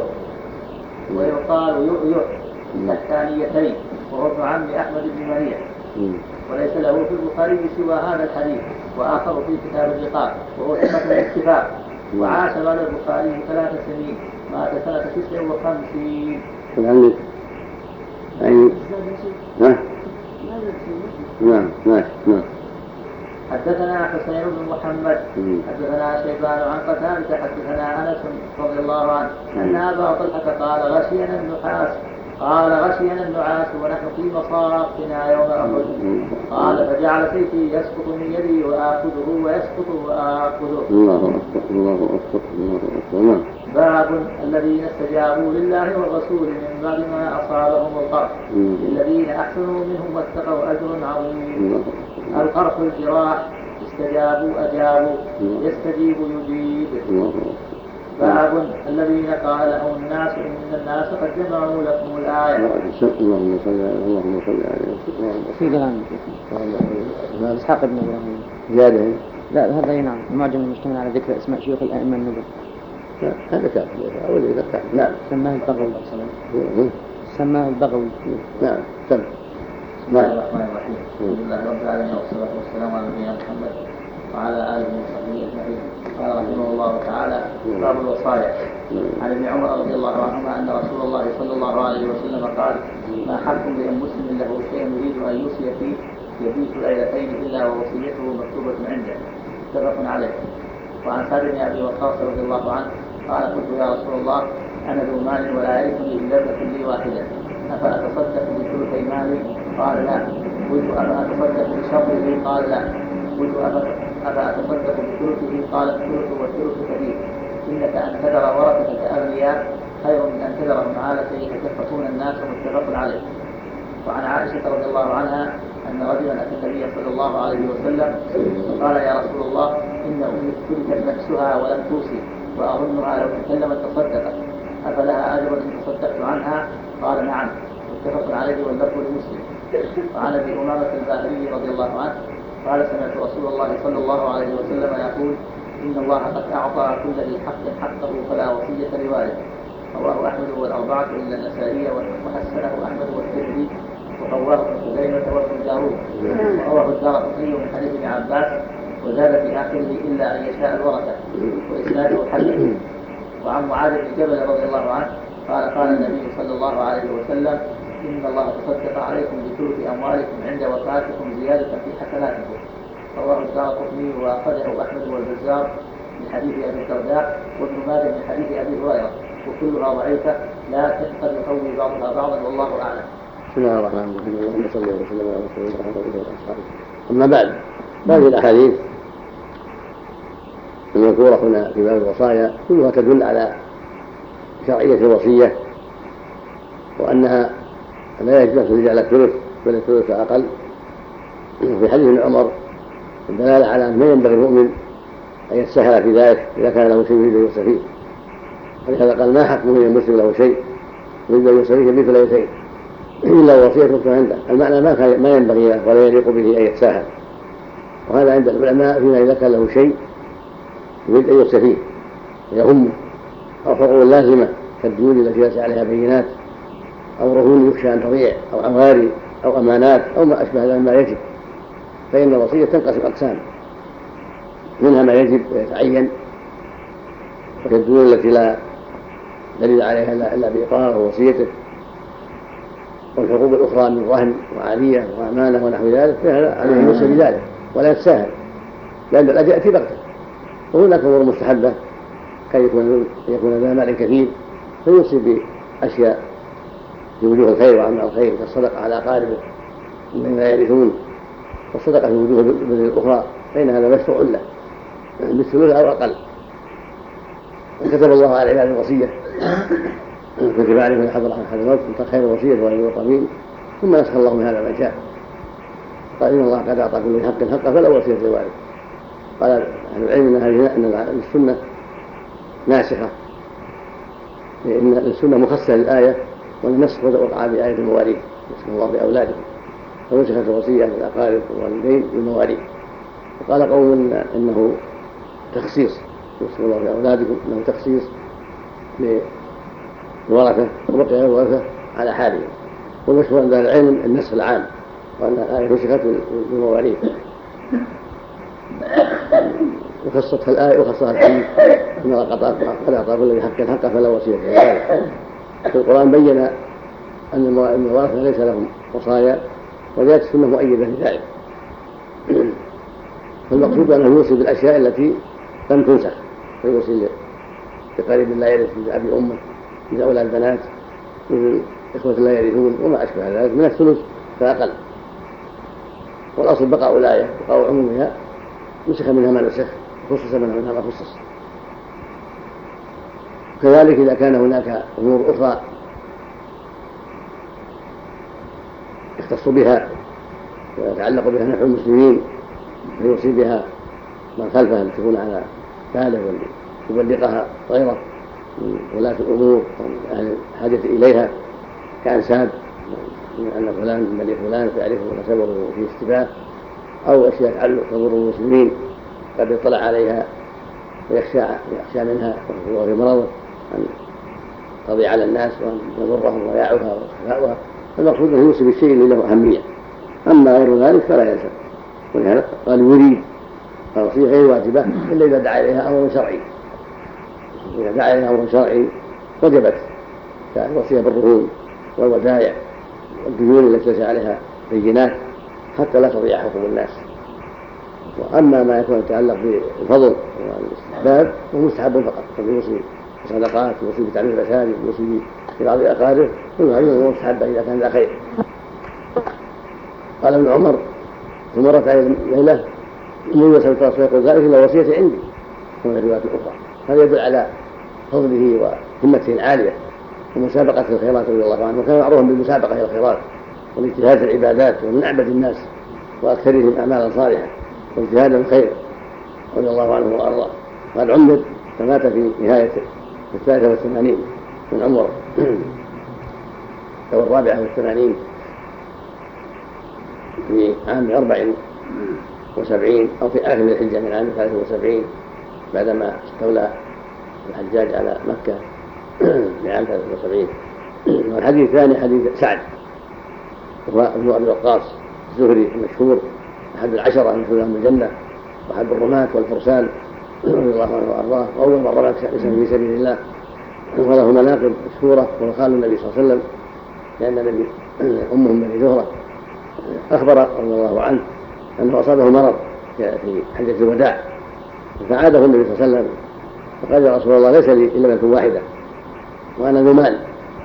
[SPEAKER 4] ويقال يؤيؤ الثانيتين وهو ابن عم أحمد بن منيع وليس له في البخاري سوى هذا الحديث وآخر في كتاب اللقاء وهو ثقة الاتفاق وعاش بعد البخاري ثلاث سنين مات سنة تسع وخمسين.
[SPEAKER 1] نعم. أي ها؟ نعم نعم نعم.
[SPEAKER 4] حدثنا حسين بن محمد حدثنا شيبان عن قتادة حدثنا أنس رضي الله عنه أن أبا طلحة قال غشينا النحاس قال غشينا النعاس ونحن في مصاقنا يوم أحد قال فجعل سيفي يسقط من يدي وآخذه ويسقط وآخذه.
[SPEAKER 1] الله أكبر الله أكبر الله أكبر.
[SPEAKER 4] باب الذين استجابوا لله والرسول من بعد ما أصابهم القرح للذين أحسنوا منهم واتقوا أجر عظيم. القرح الجراح استجابوا أجابوا يستجيب يجيب. باب الذين قال لهم الناس إن الناس قد جمعوا لكم الآية.
[SPEAKER 1] اللهم صل على اللهم صل عليه.
[SPEAKER 5] في كلام إسحاق بن إبراهيم
[SPEAKER 1] زيادة.
[SPEAKER 5] لا هذا نعم المعجم المشتمل على ذكر اسماء شيوخ الأئمة النبل.
[SPEAKER 1] لا هذا كافر أول إذا كافر. نعم.
[SPEAKER 5] سماه البغوي. سماه البغوي.
[SPEAKER 1] نعم سم.
[SPEAKER 4] بسم الله الرحمن الرحيم. الحمد لله رب العالمين والصلاة والسلام على نبينا محمد وعلى آله وصحبه أجمعين. قال رحمه الله تعالى باب الوصايا. عن ابن عمر رضي الله عنهما أن رسول الله صلى الله عليه وسلم قال ما حق بأن مسلم له شيء يريد أن يوصي فيه يبيت ليلتين إلا ووصيته مكتوبة عنده متفق عليه. وعن سعد بن أبي وقاص رضي الله عنه قال قلت يا رسول الله أنا ذو مال ولا يرثني إلا ابنة لي واحدة أفأتصدق بثلثي مالي؟ قال لا. قلت أفأتصدق بشطره؟ قال لا. قلت أفأتصدق بثلثه؟ قال الثلث والثلث كبير إنك أن تذر ورثتك أغنياء خير من أن تذرهم عالة يتكففون الناس متفق عليه. وعن عائشة رضي الله عنها أن رجلا أتى النبي صلى الله عليه وسلم فقال يا رسول الله إن أمي افتلتت نفسها ولم توصي وأظنها لو تكلمت تصدقت أفلها أجر إن تصدقت عنها؟ قال نعم متفق عليه واللفظ لمسلم. وعن أبي أمامة الباهلي رضي الله عنه قال سمعت رسول الله صلى الله عليه وسلم يقول إن الله قد أعطى كل ذي حق حقه فلا وصية لوارث. رواه أحمد والأربعة إلا النسائي وحسنه أحمد والترمذي وقواه ابن خزيمة وابن جارود ورواه الدارقطني من حديث ابن عباس وزاد في آخره إلا أن يشاء الورثة وإسناده حسن. وعن معاذ بن جبل رضي الله عنه قال قال النبي صلى الله عليه وسلم إن الله تصدق عليكم بثلث أموالكم عند وفاتكم زيادة في حسناتكم. رواه الدارقطني وأخرجه أحمد والبزار من حديث أبي الدرداء وابن ماجه من حديث أبي هريرة وكلها ضعيفة لكن قد يقوي بعضها بعضا والله أعلم.
[SPEAKER 1] بسم الله الرحمن الرحيم. اللهم صل وسلم على رسول الله وعلى اله وصحبه. اما بعد هذه الاحاديث المذكوره هنا في باب الوصايا كلها تدل على شرعيه الوصيه وانها لا يجوز ان تجعل الثلث بل الثلث اقل. في حديث ابن عمر الدلاله على ان ما ينبغي المؤمن ان يتساهل في ذلك اذا كان له شيء يريد ان يوصي فيه. ولهذا قال ما حق مؤمن مسلم له شيء يريد ان يوصي فيه مثل ليلتين إلا وصية تكون عنده. المعنى ما كان ما ينبغي له ولا يليق به أن يتساهل. وهذا عند العلماء فيما إذا كان له شيء يريد أن يوصي فيه يهمه أو حقوق لازمة كالديون التي ليس عليها بينات أو رهون يخشى أن تضيع أو عواري أو أمانات أو ما أشبه ذلك ما يجب، فإن الوصية تنقسم أقسام، منها ما يجب ويتعين وكالديون التي لا دليل عليها إلا بإقراره ووصيته، والحقوق الأخرى من رهن وعالية وأمانة ونحو ذلك فهذا عليه يوصي بذلك ولا يتساهل، لأن الأجل يأتي بغتة. وهناك أمور مستحبة كي يكون يكون ذا مال كثير فيوصي بأشياء في وجوه الخير وعمل الخير كالصدقة على أقاربه الذين لا يرثون، والصدقة في وجوه الأخرى فإن هذا مشروع له بالثلث أو أقل. وكتب الله على عباده الوصية كتب عليه من حضر أحد الموت خير الوصية وغير الطبيب، ثم نسخ الله من هذا ما شاء. قال إن الله قد أعطى كل حق حقه فلا وصية لوارث. قال أهل العلم أن السنة ناسخة، لأن السنة مخصصة للآية، والنسخ وقع بآية المواريث نسخ الله بأولادهم، فنسخت الوصية للأقارب والوالدين بالمواريث. وقال قوم إنه تخصيص نسخ الله بأولادكم إنه تخصيص للورثة وبقي الورثة على حالهم، والمشهور عند أهل العلم النسخ العام وأن الآية نسخت بالمواريث وخصتها الآية وخصها الحديث إن الله قد أعطى كل ذي حق حقه فلا وصية لوارث. في القرآن بين أن الورثة ليس لهم وصايا، وجاءت السنة مؤيدة لذلك. فالمقصود أنه يوصي بالأشياء التي لم تنسخ، فيوصي بقريب لا يرث من أبي أمه، من أولاد البنات، من إخوة لا يرثون وما أشبه ذلك من الثلث فأقل. والأصل بقاء الآية بقاء عمومها، نسخ منها ما نسخ خصص منها ما خصص. كذلك إذا كان هناك أمور أخرى يختص بها ويتعلق بها نفع المسلمين فيوصي بها من خلفها لتكون على باله ويبلغها غيره من ولاة الأمور أهل الحاجة إليها كأنساب أن فلان من بني فلان فيعرفه نسبه في اشتباه، أو أشياء تعلق تضر المسلمين قد يطلع عليها ويخشى يخشى منها وهو في مرضه أن تضيع على الناس وأن يضرهم ضياعها واختفاؤها. المقصود أن يوصي بالشيء الذي له أهمية، أما غير ذلك فلا يلزم. ولهذا قال يريد الوصية غير واجبة إلا إذا دعا إليها أمر شرعي، إذا دعا إليها أمر شرعي وجبت كالوصية بالرهون والودائع والديون التي ليس عليها بينات حتى لا تضيع حقوق الناس. وأما ما يكون يتعلق بالفضل والاستحباب فهو مستحب فقط، فيوصي بصدقات، يوصي بتعليم المساجد، يوصي ببعض الأقارب، كل هذه أمور مستحبة إذا كان ذا خير. قال ابن عمر في مرة ليلة النبي صلى الله عليه وسلم يقول ذلك إلا وصية عندي كما في الروايات الأخرى. هذا يدل على فضله وهمته العالية ومسابقة الخيرات رضي الله عنه، وكان معروفا بالمسابقة إلى الخيرات والاجتهاد في العبادات ومن أعبد الناس وأكثرهم أعمالا صالحة واجتهاد الخير رضي الله عنه وأرضاه. قال عمر فمات في نهاية الثالثة والثمانين من عمره أو الرابعة والثمانين في عام أربع وسبعين أو في آخر الحجة من عام ثلاثة وسبعين بعدما استولى الحجاج على مكة في عام ثلاثة وسبعين. والحديث الثاني حديث سعد وهو ابن أبي وقاص الزهري المشهور أحد العشرة المشهور لهم الجنة وأحد الرماة والفرسان رضي الله عنه وأرضاه، وأول من رمى في سبيل الله، وله مناقب مشهورة وقال النبي صلى الله عليه وسلم لأن النبي أمهم بني زهرة أخبر رضي الله عنه أنه أصابه مرض في حجة الوداع فعاده النبي صلى الله عليه وسلم فقال يا رسول الله ليس لي إلا بنت واحدة وأنا ذو مال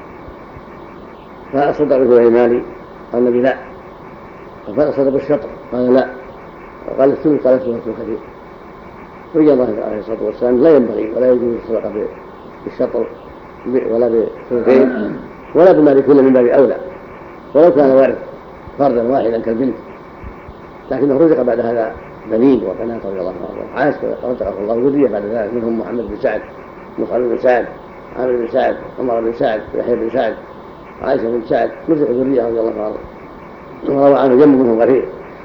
[SPEAKER 1] فأصدق بثلث مالي؟ قال النبي لا. فقال أصدق بالشطر؟ قال لا. قال الثلث؟ قال الثلث كثير. بين الله عليه الصلاة والسلام لا ينبغي ولا يجوز الصدقة بالشطر ولا بالثلثين ولا بمال كل من باب أولى ولو كان وارث فردا واحدا كالبنت، لكنه رزق بعد هذا بنين وبنات رضي الله عنه عاش ورزقه الله ذرية بعد ذلك، منهم محمد بن سعد، مصعب بن سعد، عامر بن سعد، عمر بن سعد، يحيى بن سعد، عائشة بن سعد، رزق ذرية رضي الله عنه وروى عنه جنب منهم غفير.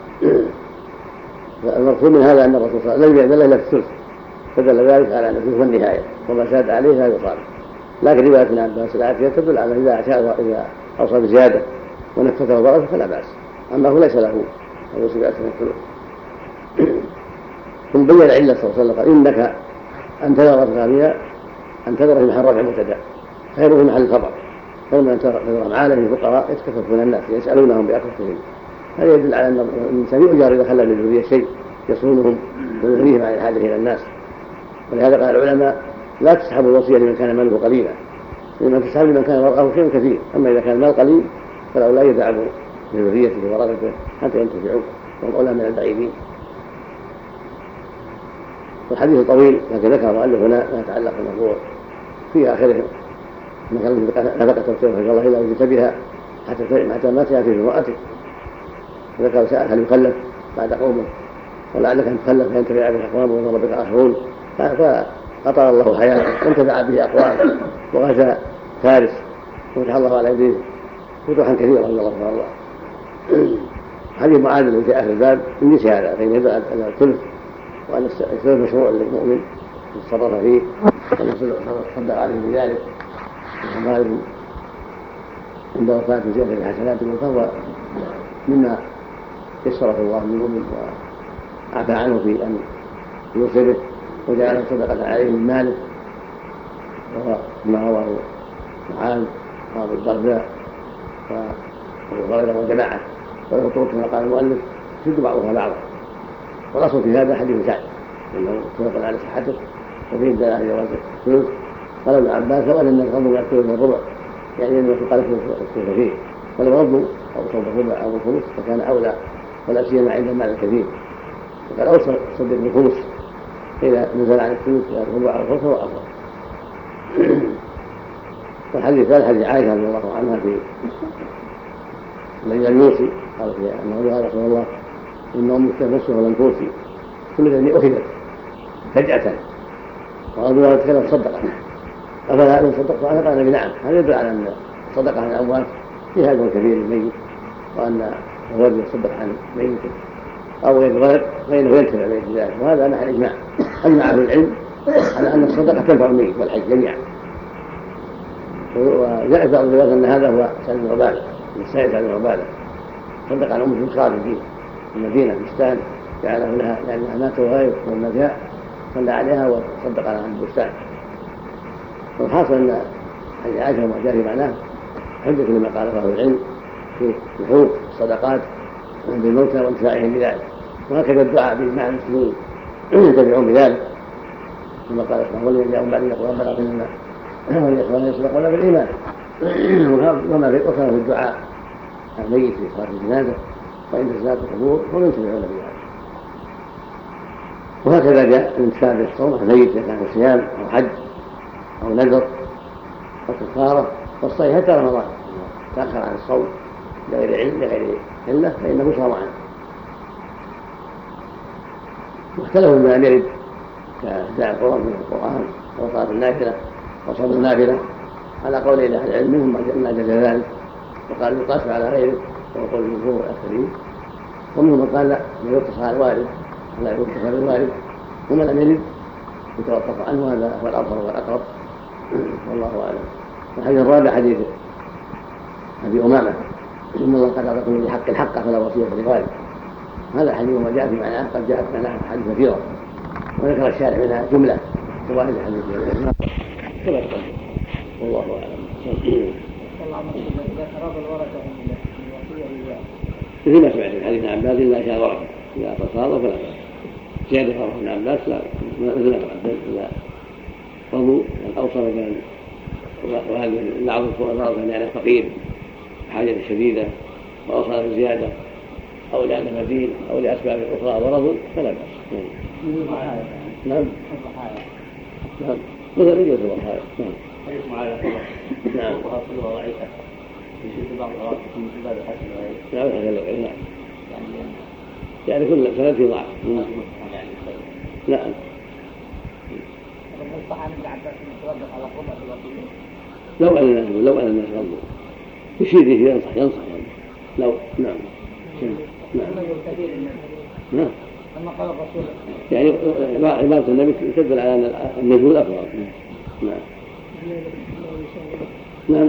[SPEAKER 1] فالمقصود من هذا أن الرسول صلى الله عليه وسلم لم يأذن له إلا في الثلث، فدل ذلك على أن الثلث والنهاية وما زاد عليه لا يصاب. لكن رواية ابن عباس العافية تدل على إذا أشار إذا أوصى بزيادة ونفته ضرر فلا بأس، أما هو ليس له أن يوصي بأكثر من الثلث. ثم بين العلة صلى الله عليه وسلم قال إنك أن تذر غنيا أن تذر في محل رفع مبتدأ خير في محل الخبر، خير من أن تذر معاله الفقراء يتكففون الناس يسألونهم بأكفهم. هذا يدل على أن الإنسان يؤجر إذا خلى للذرية شيء يصونهم ويغنيهم عن الحاجة إلى الناس. ولهذا قال العلماء لا تسحب الوصية لمن كان ماله قليلا، لمن تسحب لمن كان ورقه شيء كثير، أما إذا كان المال قليل فلا لا يدعم لذريته ورثته حتى ينتفعوا، والأولى من البعيدين. والحديث طويل لكن ذكر المؤلف هنا ما يتعلق بالموضوع في آخره نفقة توسير رضي الله إلا وجدت بها حتى حتى ما تأتي في امرأته. ذكر سأل هل يخلف بعد قومه ولعلك أن تخلف فينتفع به أقوام ويضر بك آخرون، فأطال الله حياته وانتفع به أقوام وغزا فارس وفتح الله على يديه فتوحا كثيرا رضي الله عنه. حديث معاذ الذي في آخر الباب من جنس هذا، فإن يدل على الثلث وأن الثلث مشروع للمؤمن يتصرف فيه ويصدق عليه بذلك ومالهم عند وفاة زيادة الحسنات، فهو مما يسره الله للمؤمن وعفى عنه في أن يوصله وجعله صدقة عليه من ماله، وهو ما رواه معاذ وأبو الدرداء وأبو هريرة وجماعة، وله طرق كما قال المؤلف يشد بعضها بعضا. والأصل في هذا حديث سعد أنه توقع على صحته وفيه دلالة جواز الثلث. قال ابن عباس لو أن الناس غضوا من الثلث والربع يعني أنه قال الثلث فيه، ولو غضوا أو صوب الربع أو الخمس فكان أولى، ولا سيما عند المال الكثير. وقال أوصى صدق بالخمس إذا نزل عن الثلث والربع أو الخمس هو أفضل. والحديث الثالث حديث عائشة رضي الله عنها في الذي لم يوصي قال فيها أنه يا رسول الله إن أمي تنفسها ولم توصي كل الذي أخذت فجأة وأرجو أن تكلم صدقة أفلا أن صدقت عنها؟ قال نعم. هذا يدل على أن الصدقة عن الأموات فيها أجر كبير للميت، وأن الرجل يصدق عن ميته أو غير غير فإنه ينتفع به بذلك، وهذا محل إجماع أجمع أهل العلم على أن الصدقة تنفع الميت والحج جميعا. وجاء بعض الروايات أن هذا هو سعد بن عبادة، السائل سعد بن عبادة صدق عن أمه الخارجين في المدينة بستان جعله لها لأنها مات وغير ولما جاء صلى عليها وصدق عن البستان. والحاصل أن حديث عائشة وما جاء في معناه حجة لما قاله أهل العلم في لحوق الصدقات بالموتى وانتفاعهم بذلك، وهكذا الدعاء بإجماع المسلمين يتبعون بذلك كما قال سبحانه والذين جاءوا بعد يقول ربنا اغفر لنا ولإخواننا يسبقون بالإيمان. وما في أخرى في الدعاء الميت في صلاة الجنازة وإن في صلاة القبور هم ينتفعون بذلك. وهكذا جاء الانتفاع بالصوم الميت إذا كان صيام أو حج أو نذر أو كفارة والصيام حتى رمضان تأخر عن الصوم لغير علم لغير علة فإنه صام عنه. واختلفوا بما لم يرد كدعاء القرآن من القرآن وصلاة النافلة وصوم النافلة على قول أهل العلم منهم ما جاز ذلك وقال يقاس على غيره وقول الجمهور والآخرين، ومنهم من قال لا يقتصر على الوارد لا يقتصر على الوارد، وما لم يرد يتوقف عنه، هذا هو الأظهر والأقرب والله أعلم. الحديث الرابع حديث أبي أمامة إن الله قد أعطاكم لحق الحق فلا وصية للوارث. هذا الحديث وما جاء في معناه قد جاءت معناه حديث كثيرة وذكر الشارع منها جملة فوائد الحديث كما تقدم والله أعلم. مثل ما سمعت الحديث عن عباس إلا شاء ورثة إذا تصادف فلا بأس. زيادة فرض ابن عباس لا مثل ما تقدم إذا فرضوا الأوصى كان وهذه بعض الفقراء كان يعني فقير حاجة شديدة وأوصى بالزيادة أو لأنه مدين أو لأسباب أخرى ورضوا فلا بأس. نعم نعم مثل يجوز الضحايا. نعم
[SPEAKER 4] حديث معاذ نعم وأصله ضعيفة يشد بعض الأوقات من باب الحسن
[SPEAKER 1] نعم هذا نعم يعني كل سنة في ضعف. نعم لو أن لو أن الناس غضوا يشير ينصح ينصح يعني لو نعم نعم نعم يعني عبارة النبي تدل على أن النجوى أفضل. نعم نعم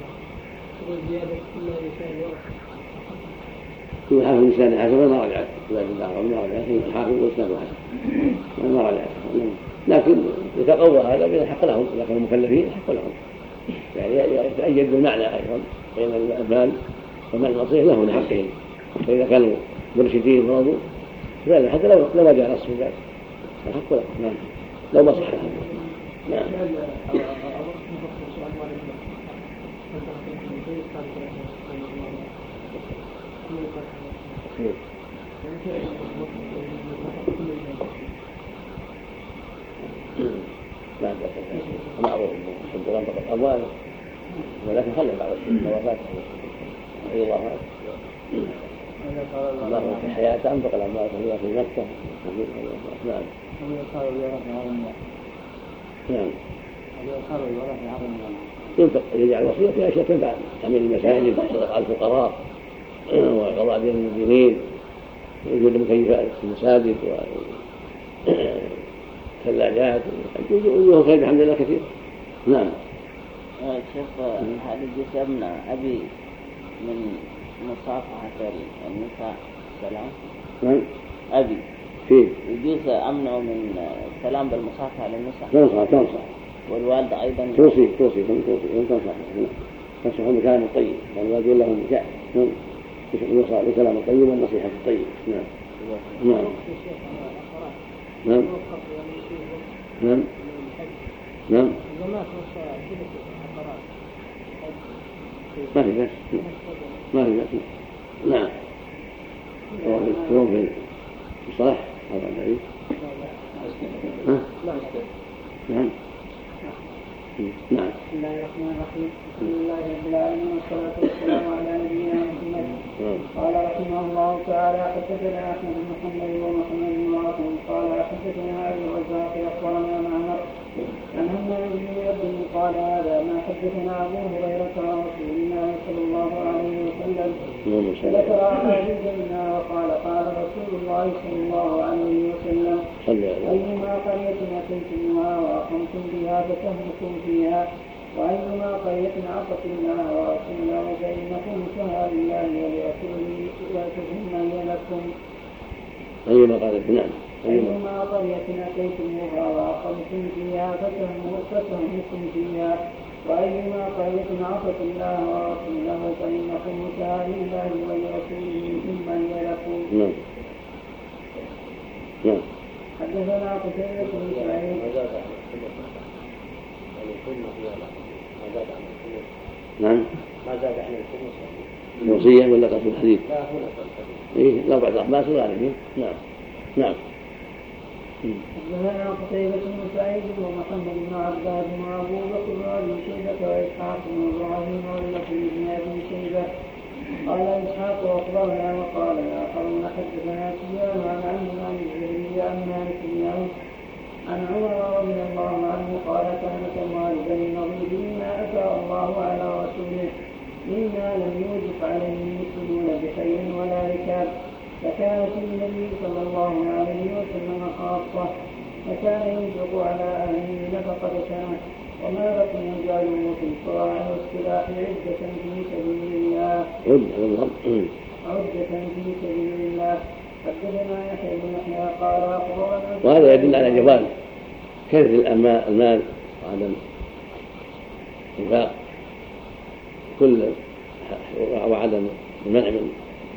[SPEAKER 1] كل حافظ الإنسان حسب ما رجعت إذا بالله ما رجعت حافظ والإسلام حسب ما رجعت، لكن يتقوى هذا بين الحق لهم إذا كانوا مكلفين الحق لهم، يعني يتأيد بالمعنى أيضا بين المال ومال الوصية له لحقهم، فإذا كانوا مرشدين مرضوا فهذا حتى لو لو ما جاء نص في ذلك الحق لهم. نعم لو ما صح نعم. لا معروف القرآن فقط أموال ولكن خلى بعض النوافات رضي الله عنه الله في حياته أنفق الأموال في مكة. نعم نعم ينفق يجعل وصية في أشياء تنفع تعمير المساجد وصدق على الفقراء وقضاء دين المدينين ووجود مكيفات في المساجد وثلاجات وجوه خير الحمد لله كثير. نعم
[SPEAKER 6] شيخ هذا الجزء يمنع أبي من مصافحة النساء السلام.
[SPEAKER 1] نعم
[SPEAKER 6] أبي
[SPEAKER 1] فيه
[SPEAKER 6] يجوز أمنع من السلام بالمصافحة للنساء.
[SPEAKER 1] تنصح تنصح
[SPEAKER 6] والوالدة أيضا
[SPEAKER 1] توصي توصي توصي تنصح تنصح بكلام الطيب والوالد يقول لهم يوصى بكلام الطيب والنصيحة الطيب. نعم نعم نعم نعم نعم ما في بس ما في بس. نعم يوم في الصلاح هذا النبي. نعم نعم.
[SPEAKER 3] بسم الله الرحمن الرحيم. الحمد لله رب العالمين والصلاة والسلام على نبينا محمد. قال رحمه الله تعالى حدثنا أحمد بن محمد ومحمد بن واقع قال حدثنا أبي الرزاق أخبرنا معمر عن همام بن يبن قال هذا ما حدثنا أبو هريرة عن رسول الله صلى الله عليه وسلم ذكر أحاديث منها وقال قال رسول الله صلى الله عليه وسلم أيما قرية أتيتموها وأقمتم بها فتهلكم فيها وأيما قرية عصت الله ورسوله فإنكم شهاد الله ولرسوله وتهم لكم.
[SPEAKER 1] أيما قرية نعم
[SPEAKER 3] أيما قرية أتيتموها وأقمتم فيها فتهلكم فيها وأيما قرية عصت الله ورسوله فإنكم شهاد الله ولرسوله ثم لكم.
[SPEAKER 1] نعم نعم.
[SPEAKER 3] حدثنا قتيبة بن سعيد.
[SPEAKER 1] نعم
[SPEAKER 4] ما زاد عن الخمس
[SPEAKER 1] وصية ولا قصد الحديث؟
[SPEAKER 4] لا هنا الحديث.
[SPEAKER 1] إيه لا بعد العباس الغالبين. نعم نعم.
[SPEAKER 3] حدثنا قتيبة بن سعيد ومحمد بن عباس وأبو بكر وأبي شيبة وإسحاق بن إبراهيم واللفظ بن أبي شيبة. قال إسحاق أخبرنا وقال الآخرون حدثنا سفيان عن عمرو عن الزهري عن مالك بن أنس عن عمر رضي الله عنه قال كانت أموال بني النضير مما أتى الله على رسوله مما لم يوجب عليه المسلمون بخير ولا ركاب فكانت النبي صلى الله عليه وسلم خاصة فكان ينفق على أهله نفقة سنة وما بقي يجعله في الصراع والسلاح عدة في سبيل الله عدة في سبيل الله. حدثنا يحيى بن يحيى قال أخبرنا.
[SPEAKER 1] وهذا يدل على جواز كثر المال وعدم إنفاق كل وعدم المنع من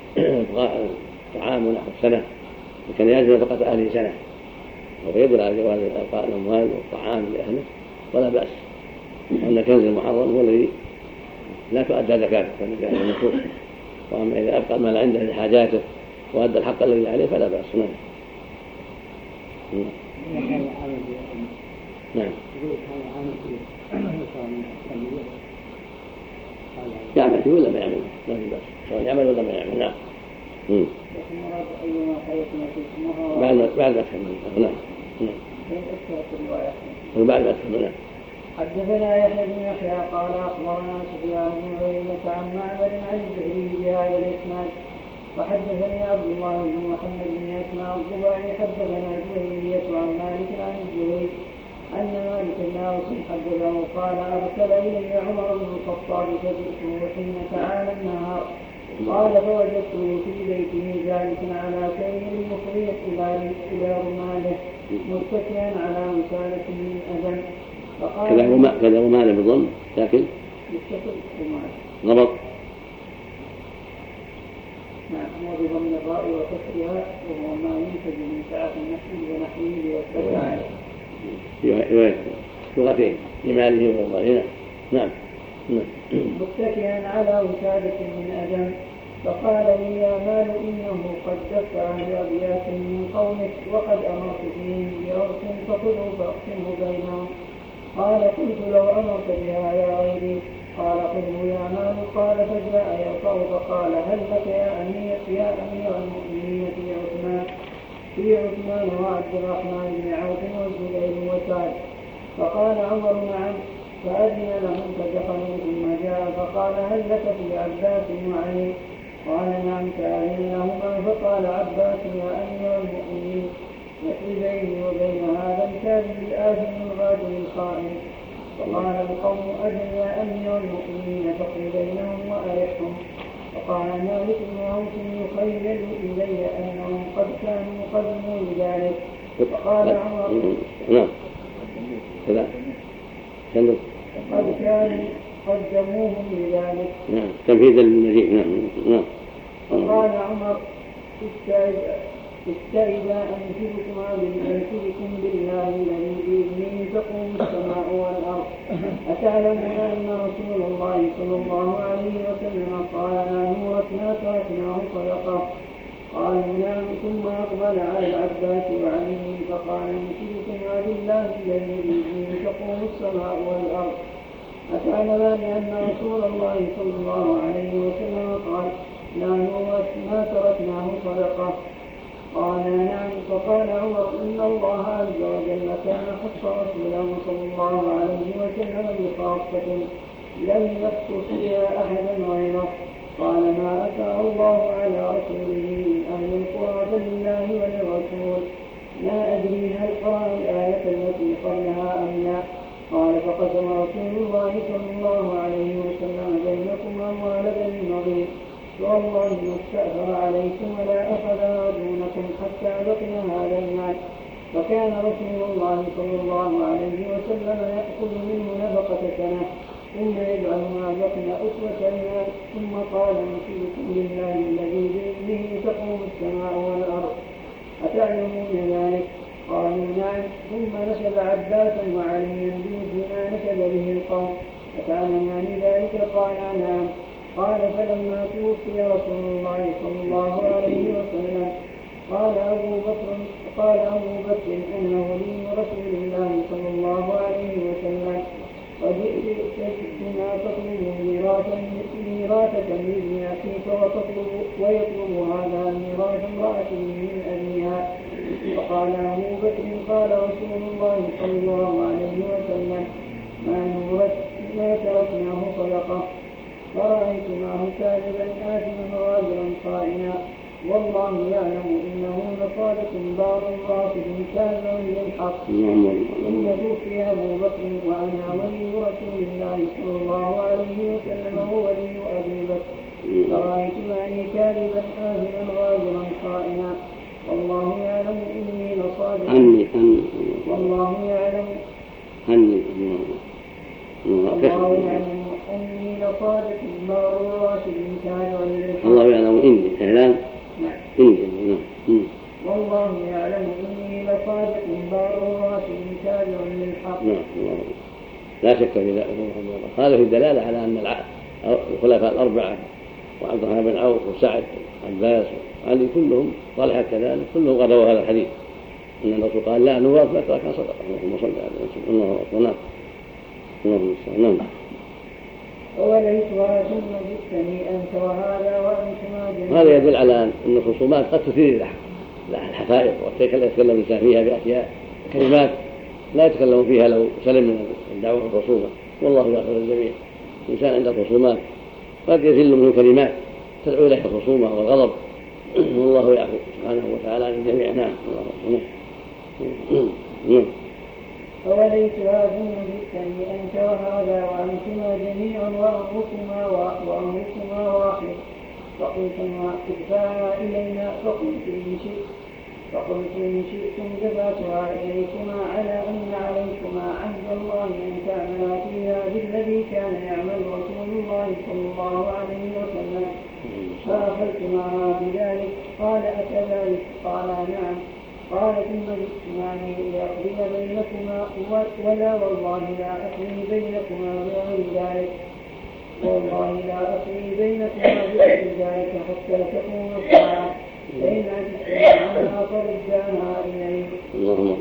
[SPEAKER 1] طعام ونحو السنة وكان يجب نفقة أهله سنة ويدل على جواز إلقاء الأموال والطعام لأهله ولا بأس، وأن كنز المحرم هو الذي لا تؤدى زكاته كنز النفوس، وأما إذا أبقى المال عنده لحاجاته وأدى الحق الذي عليه فلا بأس. نعم نعم يعمل فيه ولا ما يعمل ما في بأس سواء يعمل ولا ما يعمل. نعم بعد ما بعد ما تكمل. نعم وبعد ما تكمل. نعم.
[SPEAKER 3] حدثنا يحيى بن يحيى قال أخبرنا سفيان بن عيينة عن معمر عن الزهري بهذا الإسناد وحدثني عبد الله بن محمد بن أسماء الضباعي حدثنا الزهرية عن مالك عن الزهري أن مالك لا
[SPEAKER 7] طاووس حدثه قال أرسل إلي عمر بن الخطاب فجئته حين تعالى النهار قال فوجدته في بيته جالسا على سرير مخرج إلى رماله متكئا على وسادة من أذن فقال
[SPEAKER 1] كذا رماله بالضم لكن غلط.
[SPEAKER 7] نعم وبضم الراء وكسرها وهو ما ينتج من ساعة النحو ونحوه ليتبع عليه
[SPEAKER 1] لغتين لماله وغيره. نعم
[SPEAKER 7] متكئا على وسادة من أذن فقال لي يا مال إنه قد دفع بأبيات من قومك وقد أمرت فيهم بأرض فخذوا فأقسمه بينهم. قال قلت لو أمرت بها يا غيري قال خذه يا مال. قال فجاء يرفع فقال هل لك يا أمير يا أمير المؤمنين في عثمان في عثمان وعبد الرحمن بن عوف والزبير وسعد. فقال عمر نعم فأذن لهم فدخلوا ثم جاء فقال هل لك في عباس وعلي قال نعم فأذن لهما فقال عباس يا أمير المؤمنين وفي بيني وبين هذا الكاذب الآثم الغادر الخائن. فقال القوم أجل يا أمير المؤمنين فقل بينهم وأرحهم. فقال مالك بن عوف يخيل إلي أنهم قد كانوا قدموا لذلك. فقال عمر
[SPEAKER 1] نعم كذا
[SPEAKER 7] قد كانوا قدموهم لذلك.
[SPEAKER 1] نعم تنفيذ للنجيب. نعم نعم.
[SPEAKER 7] فقال عمر استئذا أنشدكم أنشدكم بالله الذي بإذنه تقوم السماء والأرض. أتعلمون أن رسول الله صلى الله عليه وسلم قال لا نورث ما تركناه صدقة. قالوا نعم. ثم أقبل على العباس وعلي فقال أنشدكم بالله الذي بإذنه تقوم السماء والأرض. أتعلمون أن رسول الله صلى الله عليه وسلم قال لا نورث ما تركناه صدقة. قال نعم. فقال عمر إن الله عز وجل كان خص رسوله صلى الله عليه وسلم بخاصة لم يخصص بها أحدا غيره. قال ما أتى الله على رسوله من أهل القرى فلله وللرسول. لا أدري هل قرأ الآية التي قبلها أم لا. قال فقسم رسول الله صلى الله عليه وسلم بينكم أموال بني النضير والله ما استأثر عليكم ولا أخذ دونكم حتى بقي هذا المال. فكان رسول الله صلى الله عليه وسلم يأخذ منه نفقة سنة ثم يجعل ما بقي أسوة المال. ثم قال أنشدكم بالله الذي بإذنه تقوم السماء والأرض. أتعلمون ذلك؟ قالوا نعم. ثم نسب عباسا وعليا بمثل ما نسب به القوم. أتعلمان ذلك؟ قال نعم. قال فلما توفي رسول الله صلى الله عليه وسلم قال أبو بكر قال أبو بكر أنه ولي رسول الله صلى الله عليه وسلم وجئت بما تطلب ميراثك من أخيك وتطلب ويطلب هذا الميراث امرأة من أبيها. فقال أبو بكر قال رسول الله صلى الله عليه وسلم ما نورث ما تركناه صدقة. فرأيت معه كاذبا آثما غادرا خائنا والله يعلم إنه لصادق بار راشد كاذب للحق. ثم توفي أبو بكر وأنا ولي رسول الله صلى الله عليه وسلم وولي أبي بكر. فرأيت معي كاذبا آثما غادرا خائنا والله يعلم إني لصادق
[SPEAKER 1] عني
[SPEAKER 7] والله يعلم
[SPEAKER 1] عني
[SPEAKER 7] الله يعلم أني لصادق بار راشد كاذب للحق.
[SPEAKER 1] الله يعلم إني إعلام إني
[SPEAKER 7] والله يعلم إني لصادق بار راشد كاذب للحق.
[SPEAKER 1] لا شك في ذلك. هذا في الدلالة على أن الخلفاء الأربعة وعبد الرحمن بن عوف وسعد عباس وعلي كلهم طلحة كذلك كلهم غدوا هذا الحديث أن الرسول قال لا نورث ما تركنا صدقة. اللهم صل على الله أكبر. اللهم صل. نعم.
[SPEAKER 7] وليسها ثم جئتني أنت وهذا وأنتما
[SPEAKER 1] هذا يدل على أن الخصومات قد تثير الحقائق ويتكلم الإنسان فيها بأشياء كلمات لا يتكلم فيها لو سلم من الدعوة الخصومة. والله يغفر الجميع. الإنسان عند الخصومات قد يزل منه كلمات تدعو إليه الخصومة والغضب والله يعفو سبحانه وتعالى عن الجميع. نعم.
[SPEAKER 7] فوليتها ثم جئتني أنت وهذا وأنتما جميعا وأمركما وأمركما واحد. فقلتما ادفعها إلينا فقلت إن شئت فقلت إن شئتم دفعتها إليكما على أن عليكما عهد الله أن تعملا فيها بالذي كان يعمل رسول الله صلى الله عليه وسلم. فأخذتماها بذلك. قال أكذلك؟ قال نعم. قال ثم جئتماني لأقضي بينكما ولا والله لا أقضي بينكما بغير ذلك والله لا أقضي بينكما بغير ذلك حتى تقوم الساعة فإن عجزتم عنها فرداها إليه.
[SPEAKER 1] اللهم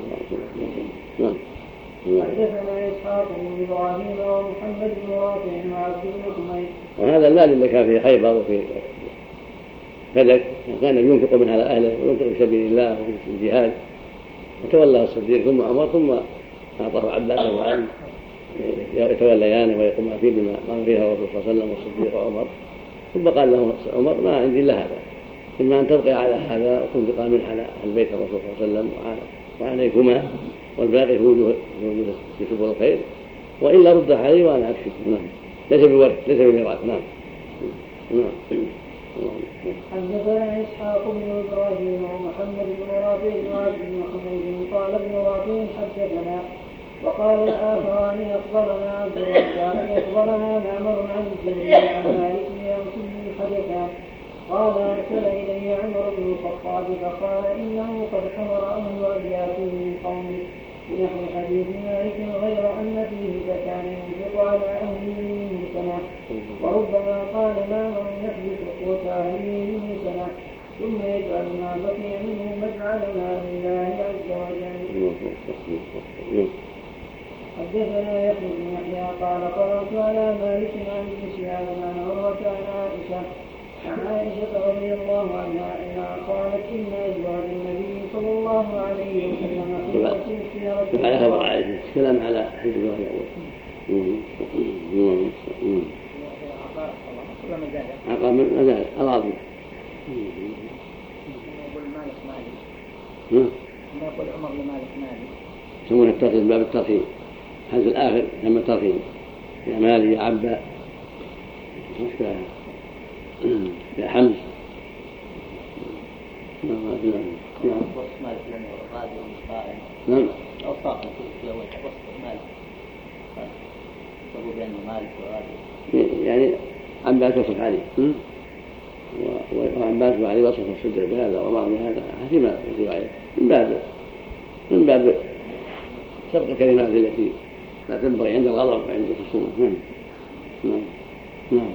[SPEAKER 7] حدثنا إسحاق بن إبراهيم ومحمد بن رافع وعبد بن حميد.
[SPEAKER 1] وهذا المال اللي كان في خيبر وفي فدك كان ينفق منها على أهله وينفق في سبيل الله وفي الجهاد، وتولى الصديق ثم عمر ثم أعطاه عباس وعلي يتوليانه ويقوم فيه بما قام فيها الرسول صلى الله عليه وسلم والصديق وعمر. ثم قال له عمر ما عندي إلا هذا، إما أن تبقي على هذا وتنفق منه على أهل بيت الرسول صلى الله عليه وسلم وعليكما والباقي في سبل الخير، وإلا رد علي وأنا أكفي. نعم. ليس بورث ليس بميراث. نعم. نعم.
[SPEAKER 7] حدثنا إسحاق بن إبراهيم ومحمد بن رافع وعبد بن حميد. قال ابن رافع حدثنا وقال الآخران أخبرنا عبد الرزاق أخبرنا معمر عن الزهري عن مالك يوم الحدثان قال أرسل إلي عمر بن الخطاب فقال إنه قد حضر أهل أبياته من قومه بنحو حديث مالك غير أن فيه فكان ينفق على أهله منه سنة، وربما قال معمر يحدث قوت أهله منه سنة ثم يجعل ما بقي منه مجعلنا لله عز وجل. حدثنا يحيى بن يحيى قال قرأت على مالك عن ابن شهاب عن عروة عن عائشة عن عائشة رضي الله عنها أنها قالت إن أزواج النبي صلى الله عليه وسلم في رسول
[SPEAKER 1] على خبر عائشة الكلام على حديث الوحي الأول عقاب من مزال العظيم.
[SPEAKER 3] يقول مالك مالك
[SPEAKER 1] نعم.
[SPEAKER 3] يقول عمر لمالك مالك
[SPEAKER 1] يسمونه الترخيم باب الترخيم حدث الآخر يسمى الترخيم يا مالي يا عبا مشكلة يا حمز. نعم. نعم. نعم.
[SPEAKER 6] أوصاف في أول وصف مالك تقول بأنه مالك وغادي
[SPEAKER 1] يعني عباس وصف علي وعباس وعلي وصف الصدر بهذا ومر بهذا حسب الرواية من باب من باب سبق الكلمات التي لا تنبغي عند الغضب وعند الخصومة. نعم. نعم. نعم.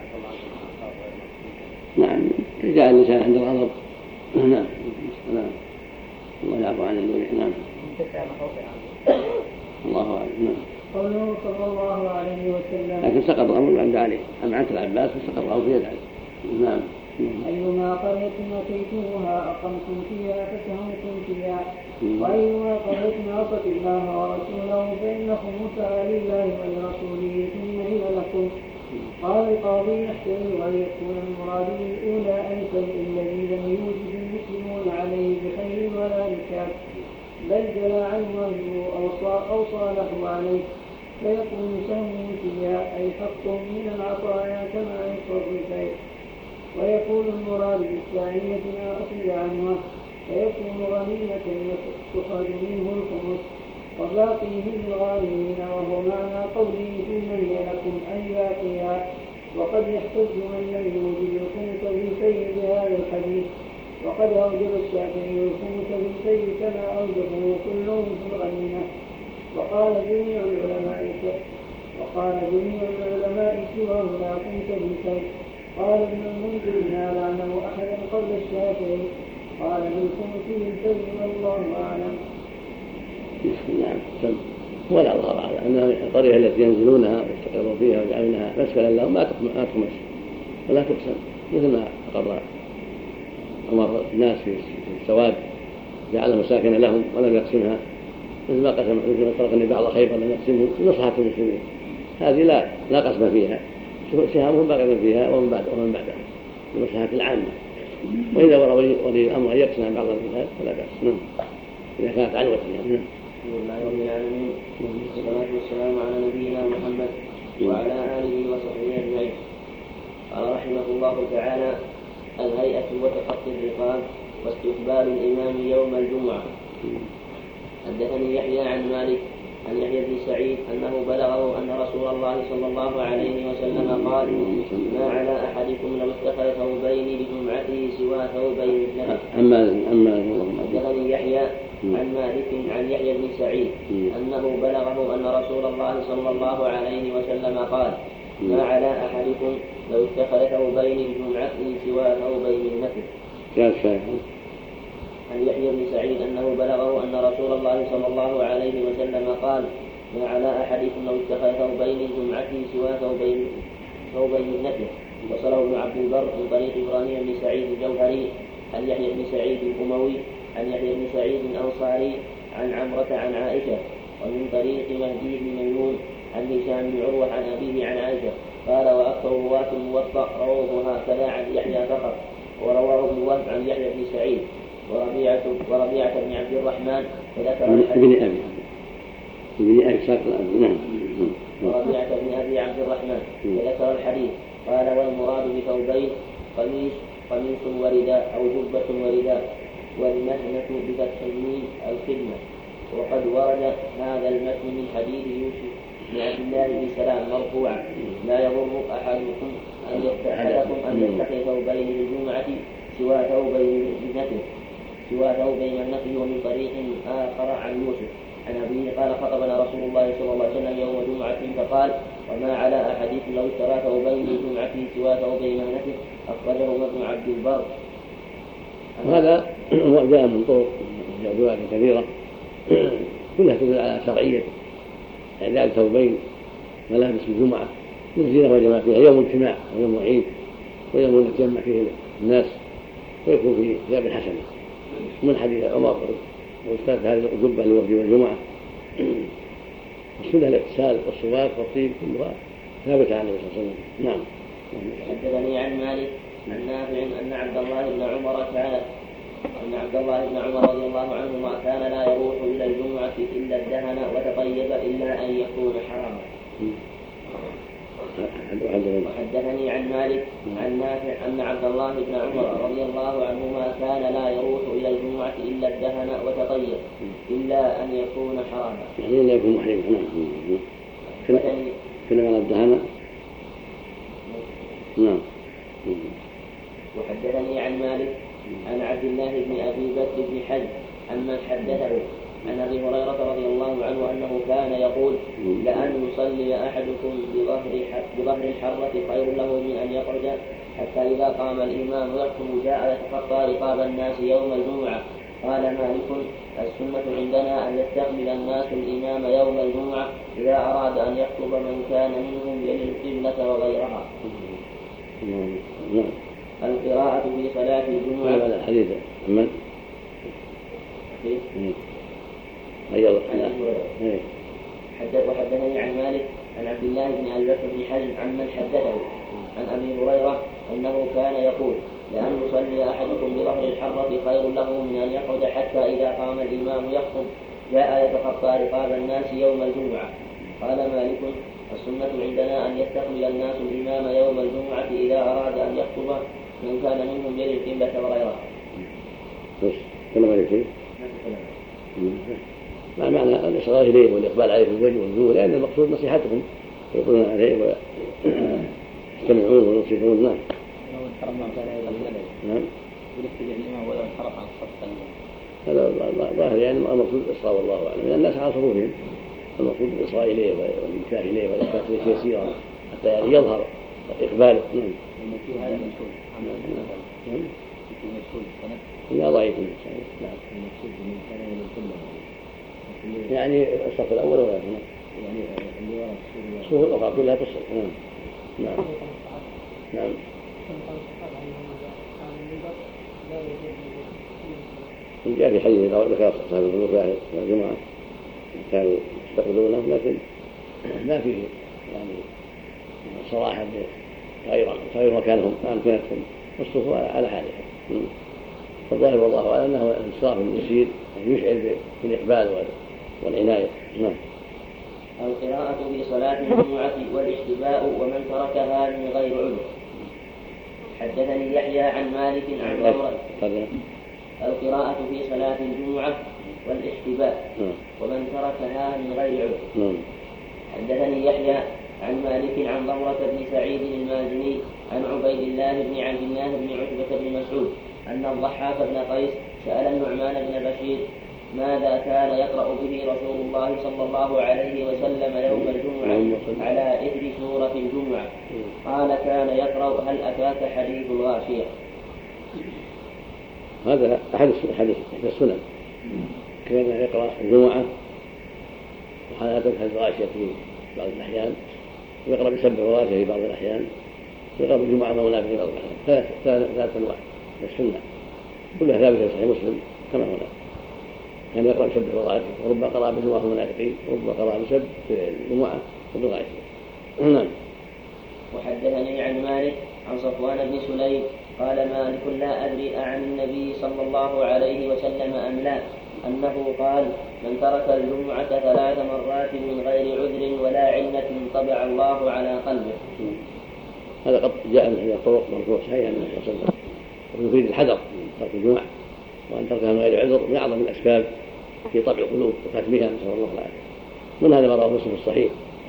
[SPEAKER 1] نعم. تجاه اللسان عند الغضب. نعم. نعم. الله يعفو عن الذنوب. نعم. الله أعلم. نعم.
[SPEAKER 7] قوله صلى الله عليه وسلم
[SPEAKER 1] لكن سقط الأمر عند علي أما عند العباس فسقط الأمر في يد علي. نعم.
[SPEAKER 7] أيما قرية أتيتموها أقمتم فيها فتهمتم فيها وأيما قرية عصت الله ورسوله فإن خمسها لله ولرسوله ثم هي لكم. قال القاضي يحتمل أن يكون المراد بالأولى أي شيء الذي لم يوجد المسلمون عليه بخير ولا نكاح بل جلى عنه أهله أو صالحوا عليه فيكون سهم فيها أي حق من العطايا كما يفرض البيت. ويكون المراد بالثانية ما أخذ عنها فيكون غنيمة يخرج منه الخمس وباقيه للغانمين وهو معنى قوله ثم هي لكم أي باقيها. وقد يحتج من لم يوجد الخمس بالفيء بهذا الحديث وقد أوجب الشافعي الخمس بالفيء كما أوجبه كلهم في الغنيمة. وقال جميع العلماء وقال جميع العلماء سواه لا خمس بالفيء. قال ابن المنذر ما لعنه أحدا قبل الشافعي قال بالخمس بالفيء والله أعلم.
[SPEAKER 1] نعم. ولا ضرر على أن القرية التي ينزلونها ويستقرون فيها ويجعلونها مسكنا لهم ما تخمس ولا تقسم مثل ما أقر أمر الناس في السواد جعل مساكن لهم ولم يقسمها مثل ما قسم مثل ما طرق النبي على خيبر لم يقسمه لمصلحة المسلمين. هذه لا لا قسم فيها سهامهم باقية فيها ومن بعد ومن بعدها لمصلحة العامة. وإذا ولي ولي الأمر أن يقسم بعض البلاد فلا بأس. نعم. إذا كانت عنوة يعني.
[SPEAKER 6] لا يغني عن
[SPEAKER 8] والصلاة والسلام على نبينا محمد وعلى آله وصحبه أجمعين. قال رحمه الله تعالى: الهيئة وتخطي الرقاب واستقبال الإمام يوم الجمعة. حدثني يحيى عن مالك عن يحيى بن سعيد أنه بلغه أن رسول الله صلى الله عليه وسلم قال: ما على أحدكم لو اتخذ ثوبين لجمعته سوى ثوبين مثله.
[SPEAKER 1] أما أما
[SPEAKER 8] حدثني يحيى عن مالك عن يحيى بن سعيد أنه بلغه أن رسول الله صلى الله عليه وسلم قال: ما على أحدكم لو اتخذ ثوبين لجمعته سوى ثوبين مثله. عن يحيى بن سعيد أنه بلغه أن رسول الله صلى الله عليه وسلم قال: ما على أحدكم لو اتخذ ثوبين لجمعته سوى ثوبين ثوبين مثله. وصله ابن عبد البر من طريق إبراهيم بن سعيد الجوهري عن يحيى بن سعيد الأموي عن يحيى بن سعيد الأنصاري عن عمرة عن عائشة، ومن طريق مهدي بن ميمون عن هشام بن عروة عن أبيه عن عائشة قال: وأكثر رواة الموطأ رووه هكذا عن يحيى فقط. ورواه ابن وهب عن يحيى بن سعيد وربيعة وربيعة بن عبد الرحمن فذكر الحديث
[SPEAKER 1] ابن أبي ساق نعم
[SPEAKER 8] وربيعة بن أبي عبد الرحمن فذكر الحديث. قال: والمراد بثوبين قميص قميص ورداء أو جبة ورداء، والمهنة بفتح الميم الخدمة. وقد ورد هذا المتن من حديث يوسف بن عبد الله بن سلام مرفوعا: لا يضر أحدكم أن يتخذكم أن يتخذ ثوبين للجمعة سوى ثوبين مهنته سوى ثوبين مهنته. ومن طريق آخر عن يوسف عن أبيه قال: خطبنا رسول الله صلى الله عليه وسلم يوم جمعة فقال: وما على أحدكم لو اشترى ثوبين لجمعته سوى ثوبين مهنته. أخرجه ابن عبد البر.
[SPEAKER 1] وهذا جاء من طرق روايات كثيرة كلها تدل على شرعية إعداد ثوبين ملابس الجمعة للزينة والجماعة فيها يوم اجتماع ويوم عيد ويوم يتجمع فيه الناس ويكون في ثياب حسنة. من حديث عمر واشترت هذه الجبة لوفد والجمعة. السنة الاغتسال والسواك والطيب كلها ثابتة عن النبي صلى الله عليه وسلم. نعم.
[SPEAKER 8] حدثني عن مالك عن نافع أن عبد الله بن عمر كان أن عبد الله بن عمر رضي الله عنهما كان لا يروح إلى الجمعة إلا الدهن وتطيب إلا أن يكون حراما. وحدثني عن مالك عن نافع أن عبد الله بن عمر رضي الله عنهما كان لا يروح إلى الجمعة إلا الدهن وتطيب إلا أن يكون حراما.
[SPEAKER 1] يعني لا يكون محرما. كنا على الدهن. نعم.
[SPEAKER 8] وحدثني عن مالك عن عبد الله بن أبي بكر بن حزم عمن حدثه عن أبي هريرة رضي الله عنه أنه كان يقول: لأن يصلي أحدكم بظهر الحرة خير له من أن يخرج حتى إذا قام الإمام يخطب جاء يتخطى رقاب الناس يوم الجمعة. قال مالك: السنة عندنا أن يستقبل الناس الإمام يوم الجمعة إذا أراد أن يخطب من كان منهم يلي القبلة وغيرها. القراءة في صلاة الجمعة.
[SPEAKER 1] هذا الحديث من؟ أيضا.
[SPEAKER 8] وحدثني عن مالك عن عبد الله بن أبي بكر بن حزم عمن حدثه عن أبي هريرة أنه كان يقول: لأن يصلي أحدكم بظهر الحرة خير له من أن يقعد حتى إذا قام الإمام يخطب جاء يتخطى رقاب الناس يوم الجمعة. قال مالك: السنة عندنا أن يستقبل الناس الإمام يوم الجمعة إذا أراد أن يخطب من كان منهم يلي القبلة وغيرها.
[SPEAKER 1] بس كلام عليك شيء. ما معنى الإصرار إليه والإقبال عليه في الوجه والوجوه، لأن المقصود نصيحتهم يقولون عليه ويستمعون وينصحون. نعم. نعم. هذا ظاهر يعني المقصود الإصرار والله أعلم، لأن الناس على صفوفهم المقصود الإصرار إليه والإنكار إليه والإخفاء إليه يسيرا حتى يعني يظهر إقباله. نعم. لا ضعيف. يعني الصف الأول ولا هنا؟ يعني الصفوف الأخرى كلها تصل. نعم. نعم. نعم. جاء في حديث ذكر أصحاب البلوغ الجمعة كانوا يستقبلونه، لكن ما فيه يعني صراحة غير غير مكانهم أمكنتهم، والصفوف على حالها. فالظاهر والله أعلم أنه انصراف يسير يشعر بالإقبال والعناية. نعم.
[SPEAKER 8] القراءة في صلاة الجمعة والاشتباء ومن تركها من غير عذر. حدثني يحيى عن مالك عن ضمرة القراءة في صلاة الجمعة والاشتباء ومن تركها من غير عذر. حدثني يحيى عن مالك عن ضمرة بن سعيد المازني عن عبيد الله بن عبد الله بن عتبة بن مسعود أن الضحاك بن قيس سأل النعمان بن بشير ماذا كان يقرأ به رسول الله صلى الله عليه وسلم يوم الجمعة على إثر سورة الجمعة؟ قال كان يقرأ هل أتاك حديث الغاشية.
[SPEAKER 1] هذا أحد السنن، كان يقرأ الجمعة وهل أتاك حديث الغاشية في بعض الأحيان، ويقرأ بسبح الغاشية في بعض الأحيان، ويقرأ بالجمعة مولانا في بعض الأحيان. ثلاث أنواع من السنة كلها ثابتة في صحيح مسلم كما هنا. كان يقرأ بسبح الغاشية، وربما قرأ بجمعة المنافقين، وربما قرأ بسبح الجمعة وبالغاشية. نعم.
[SPEAKER 8] وحدثني عن مالك عن صفوان بن سليم قال مالك لا أدري أعن النبي صلى الله عليه وسلم أم لا أنه قال من ترك الجمعة ثلاث مرات من غير عذر ولا علة طبع الله على قلبه.
[SPEAKER 1] هذا قد جاء من الطرق مرفوع صحيح النبي صلى الله عليه وسلم، ويفيد الحذر من ترك الجمعة، وأن تركها من غير عذر من أعظم الأسباب في طبع القلوب وكتمها، نسأل الله العافية. من هذا ما رواه مسلم الصحيح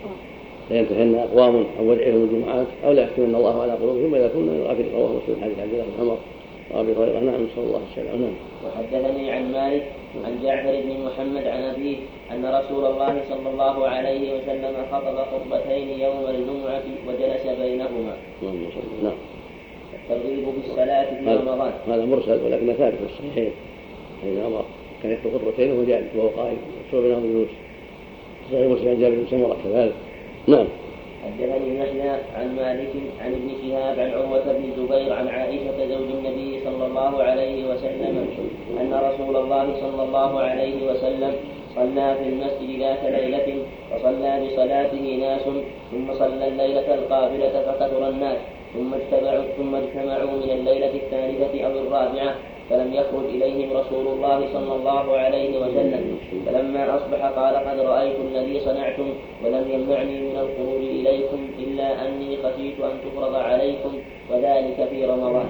[SPEAKER 1] لينتهن أقوام أو ودعهم الجمعات أو لا يختمن الله على قلوبهم وإذا كنا من الغافلين. رواه مسلم حديث عبد الله بن عمر وأبي هريرة. نعم نسأل الله السلامة.
[SPEAKER 8] وحدثني عن مالك عن جعفر بن محمد عن أبيه أن رسول الله صلى الله عليه وسلم خطب خطبتين يوم الجمعة وجلس بينهما.
[SPEAKER 1] نعم.
[SPEAKER 8] الترغيب بالصلاة في رمضان.
[SPEAKER 1] هذا مرسل ولكن ثابت في الصحيحين. ابن عمر كان يخطب خطبتين وهو جالس وهو قائم يشرب بينهم الجلوس. صحيح مسلم عن جابر بن سمرة كذلك. نعم.
[SPEAKER 8] حدثني يحيى عن مالك عن ابن شهاب عن عروة بن الزبير عن عائشة زوج النبي صلى الله عليه وسلم أن رسول الله صلى الله عليه وسلم صلى في المسجد ذات ليلة فصلى بصلاته ناس ثم صلى الليلة القابلة فكثر الناس ثم اجتمعوا ثم اجتمعوا من الليلة الثالثة أو الرابعة فلم يخرج إليهم رسول الله صلى الله عليه وسلم. فلما أصبح قال قد رأيت الذي صنعتم ولم يمنعني من الخروج إليكم إلا أني خشيت أن تفرض عليكم وذلك في رمضان.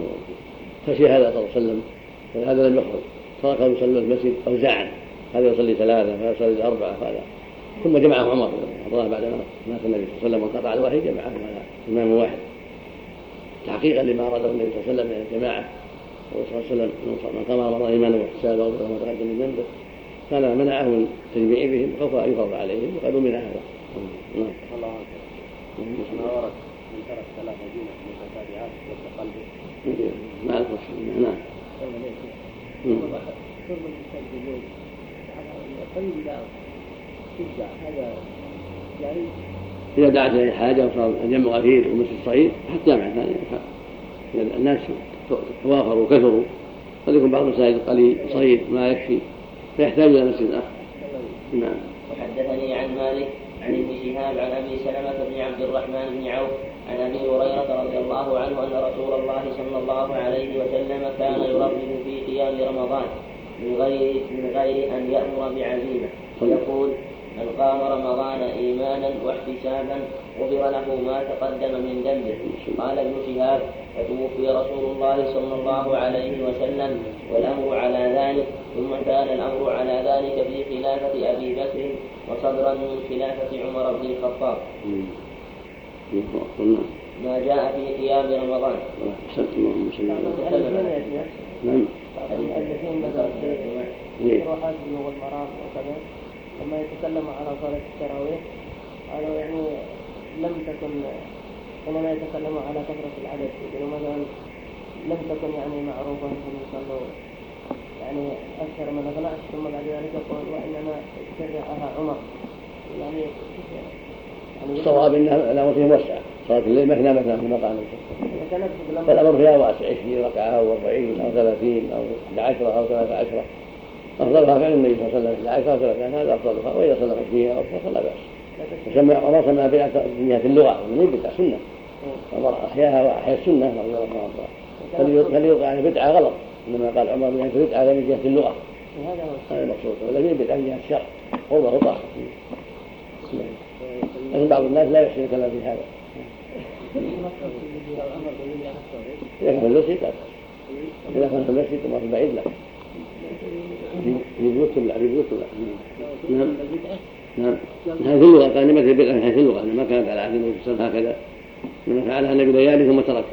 [SPEAKER 1] خشي هذا صلى الله عليه وسلم هذا لم يخرج، تركه يصلي المسجد أو زعل هذا يصلي ثلاثة هذا يصلي أربعة هذا، ثم جمعه عمر رضي الله بعد ما مات النبي صلى الله عليه وسلم وانقطع الوحي جمعه على إمام واحد تحقيقا لما أراده النبي صلى الله عليه وسلم من الجماعة. صلى الله عليه وسلم من قام رمضان إيمانا واحتسابا وغفر ما تقدم من ذنبه كان منعه من التجميع بهم خوفا أن يفرض عليهم وقالوا من هذا.
[SPEAKER 9] نعم. الله أكبر. ما ورد من ترك ثلاث جمع متتابعات وفي قلبه.
[SPEAKER 1] مع الفصل. نعم. إذا دعت إليه حاجة وصار الجمع غفير ومسجد صغير حتى جامع ثاني الناس توافروا وكثروا قد يكون بعض المساجد قليل صغير ما يكفي فيحتاج إلى مسجد آخر. نعم.
[SPEAKER 8] وحدثني عن مالك عن ابن شهاب عن أبي سلمة بن عبد الرحمن بن عوف عن أبي هريرة رضي الله عنه أن رسول الله صلى الله عليه وسلم كان يرغب في قيام رمضان من غير من غير أن يأمر بعزيمة ويقول من قام رمضان إيمانا واحتسابا غفر له ما تقدم من ذنبه. قال ابن شهاب فتوفي رسول الله صلى الله عليه وسلم والأمر على ذلك ثم كان الأمر على ذلك في خلافة أبي بكر وصدرا من خلافة عمر بن الخطاب. ما جاء في قيام رمضان.
[SPEAKER 1] نعم.
[SPEAKER 2] لما يتكلم على صلاة التراويح قالوا يعني لم تكن إنما يتكلم على كثرة العدد، يقولوا مثلا لم تكن يعني معروفة أنهم يصلوا يعني أكثر من اثنا عشر ثم بعد ذلك يقول وإنما اتبعها عمر يعني
[SPEAKER 1] يعني الصواب إنها الأمر فيه موسع صلاة الليل مثنى مثنى كما قال النبي فالأمر فيها واسع عشرين ركعة أو أربعين أو ثلاثين أو أحد عشر أو ثلاثة عشر أفضلها فعل النبي صلى الله عليه وسلم أحد عشر ثلاثة هذا أفضلها، وإذا صلى عشرين أو أكثر فلا بأس. وسمى وما سمى من جهة اللغة من بدعة سنة عمر أحياها وأحيا السنة رضي الله عنه فليوقع على بدعة غلط، إنما قال عمر من جهة بدعة من جهة اللغة هذا المقصود، ولا من بدعة من جهة الشرع والله طاعة.
[SPEAKER 8] بسم
[SPEAKER 1] ولكن بعض الناس لا يحسن الكلام في هذا. إذا كان في المسجد لا، إذا كان في المسجد وما في بعيد لا، في بيوتهم لا، في بيوتهم لا. نعم نعم. هذه اللغة قال مثل بالأمر هذه اللغة ما كانت على عهد النبي صلى الله عليه وسلم هكذا، لما فعلها النبي ليالي ثم ترك.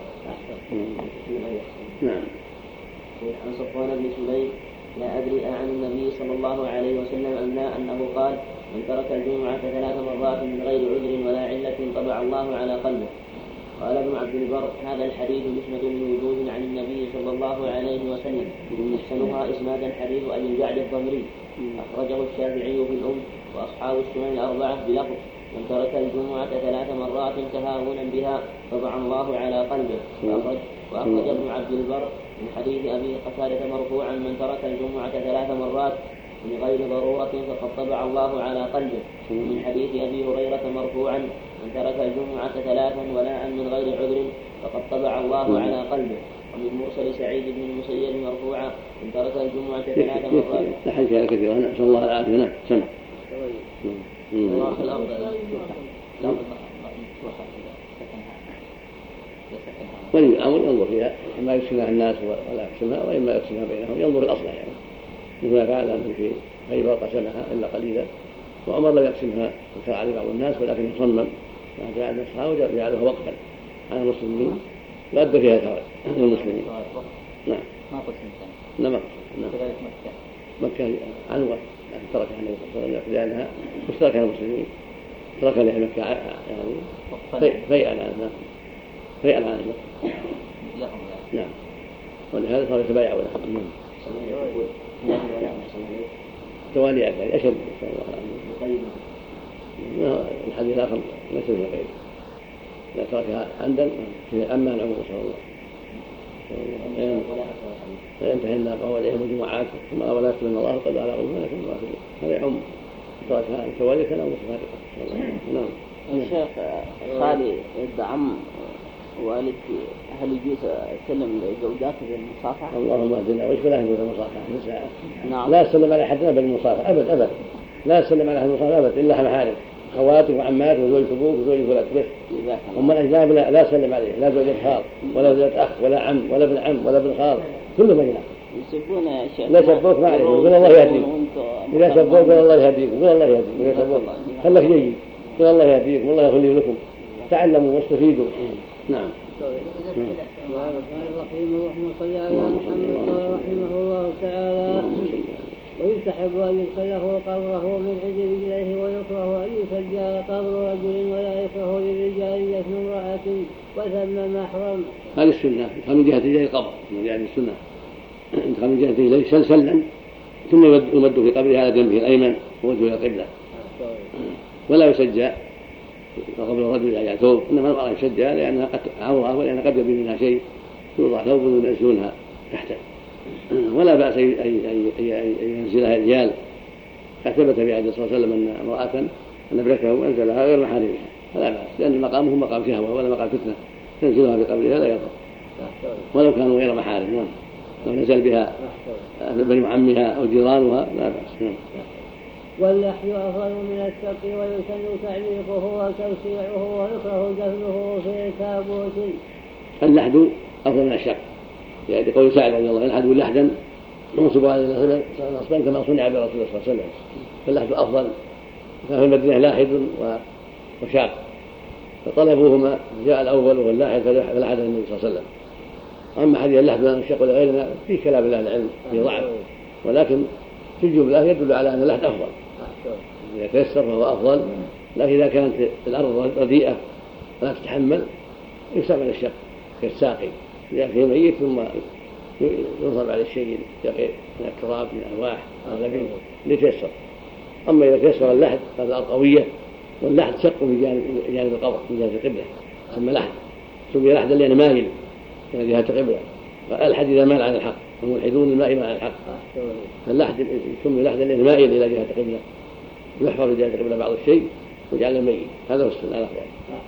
[SPEAKER 1] نعم.
[SPEAKER 8] عن صفوان بن سليم لا أدري عن النبي صلى الله عليه وسلم أم لا أنه قال من ترك الجمعة ثلاث مرات من غير عذر ولا علة طبع الله على قلبه. قال ابن عبد البر هذا الحديث مسند من وجود عن النبي صلى الله عليه وسلم يحسنها إسنادا حديث أبي الجعد الضمري أخرجه الشافعي في الأم وأصحاب السنن الأربعة بلفظ من ترك الجمعة ثلاث مرات تهاونا بها طبع الله على قلبه. وأخرج, وأخرج ابن عبد البر من حديث أبي قتادة مرفوعا من ترك الجمعة ثلاث مرات من غير ضرورة فقد طبع الله على قلبه. من حديث أبي هريرة مرفوعا من ترك الجمعة ثلاثا ولا من غير عذر فقد طبع الله على قلبه. ومن مرسل سعيد بن المسيب مرفوعا من ترك الجمعة ثلاث مرات.
[SPEAKER 1] نحن كذا كثيرا نسأل الله العافية. نعم سمع. والأمر ينظر فيها ما يكسبها الناس ولا يكسبها وإما يكسبها بينهم ينظر الأصلح يعني مثل ما فعل أنه في خيبر قسمها إلا قليلا وعمر لم يقسمها وكان عليه بعض الناس ولكن يصمم يعني جعل نصحها وجعلها وقفا على المسلمين لا أدى فيها الحرج للمسلمين. نعم
[SPEAKER 6] ما قسم
[SPEAKER 1] نعم
[SPEAKER 6] كذلك مكة
[SPEAKER 1] مكة عنوة لكن تركها النبي صلى الله عليه وسلم لأنها مشتركة المسلمين تركها لأهل مكة يعني فيئا عنها فيئا عنها نعم ولهذا صار يتبايع ولا توالي يعني أشد الحديث الآخر ليس من غيره لا تركها عمدا أما العمر صلى الله فينتهي الناس وهو عليهم الجمعات ثم ولا يكتب من الله قد على قلوبهم ولكن الله هذا يعم تركها توالي كلام متفرقة. نعم
[SPEAKER 6] الشيخ خالي الدعم والدتي هل يجوز أسلم زوجاتي بالمصافحة؟
[SPEAKER 1] اللهم اهدنا وإيش بلا يجوز المصافحة.
[SPEAKER 6] نعم.
[SPEAKER 1] لا أسلم على أحد بالمصافحة أبد أبد لا أسلم على أحد بالمصافحة أبد إلا محارم خواتك وعمات وزوج أبوك وزوج ولد بس. أما الأجناب لا لا أسلم عليه لا زوجة خال ولا زوجة أخ ولا عم ولا ابن عم ولا ابن خال كلهم أجناب.
[SPEAKER 6] يسبون يا شيخ.
[SPEAKER 1] لا سبوك ما عليك قل الله يهديك. إذا سبوك قل الله يهديك قل الله يهديك إذا سبوك خلك جيد قل الله يهديك والله يخلي لكم تعلموا واستفيدوا. نعم.
[SPEAKER 7] بسم الله الرحمن الرحيم اللهم صل على محمد رحمه الله تعالى. ويستحب أن يدخله قبره من عند رجليه ويكره أن يسجى قبر رجل ولا يكره للرجال دفن امرأة وثم محرم.
[SPEAKER 1] هذه السنة يدخل من جهة رجليه القبر من جهة السنة يدخل من جهة رجليه سلسلا ثم يمد في قبره على جنبه الأيمن ووجهه إلى القبلة ولا يسجى قبل الرجل يعني ثوب إنما المرأة يسجى لأنها قد عورها ولأنها قد يبدو منها شيء يوضع ثوب وينزلونها تحته ولا بأس أن ينزلها الرجال. ثبت في عهد صلى الله عليه وسلم أن امرأة أن ابنته وأنزلها غير محارمها فلا بأس لأن مقامه مقام شهوة ولا مقام فتنة تنزلها في قبرها لا يضر ولو كانوا غير محارم. لو نزل بها بني عمها أو جيرانها لا بأس.
[SPEAKER 7] واللحي أفضل من الشق ويسن تعليقه وتوسيعه ويكره دفنه في تابوت.
[SPEAKER 1] اللحد أفضل من الشق يعني قول سعد رضي الله عنه اللحد لحدا منصب على الأصبان كما صنع برسول الله صلى الله عليه وسلم فاللحد أفضل. كان في المدينة لاحد وشاق فطلبوهما جاء الأول وهو اللاحد فلحد النبي صلى الله عليه وسلم. أما حديث اللحد من الشق لغيرنا فيه كلام أهل العلم في ضعف ولكن في الجملة يدل على أن اللحد أفضل إذا تيسر فهو أفضل. لكن إذا كانت الأرض رديئة لا تتحمل يستعمل الشق كالساقي إذا فيه ميت ثم ينصب على الشيء من التراب من الأرواح أو لبن لتيسر. أما إذا تيسر اللحد هذا الأرض قوية واللحد شق في جانب القبر من جهة القبلة ثم لحد سمي لحدا لأنه مايل من جهة القبلة فالحد إذا مال عن الحق الملحدون المائل عن الحق فاللحد سمي لحدا لأنه مائل إلى جهة القبلة يحفظ في جهة القبلة بعض الشيء ويجعله ميت هذا هو السنة الأفضل.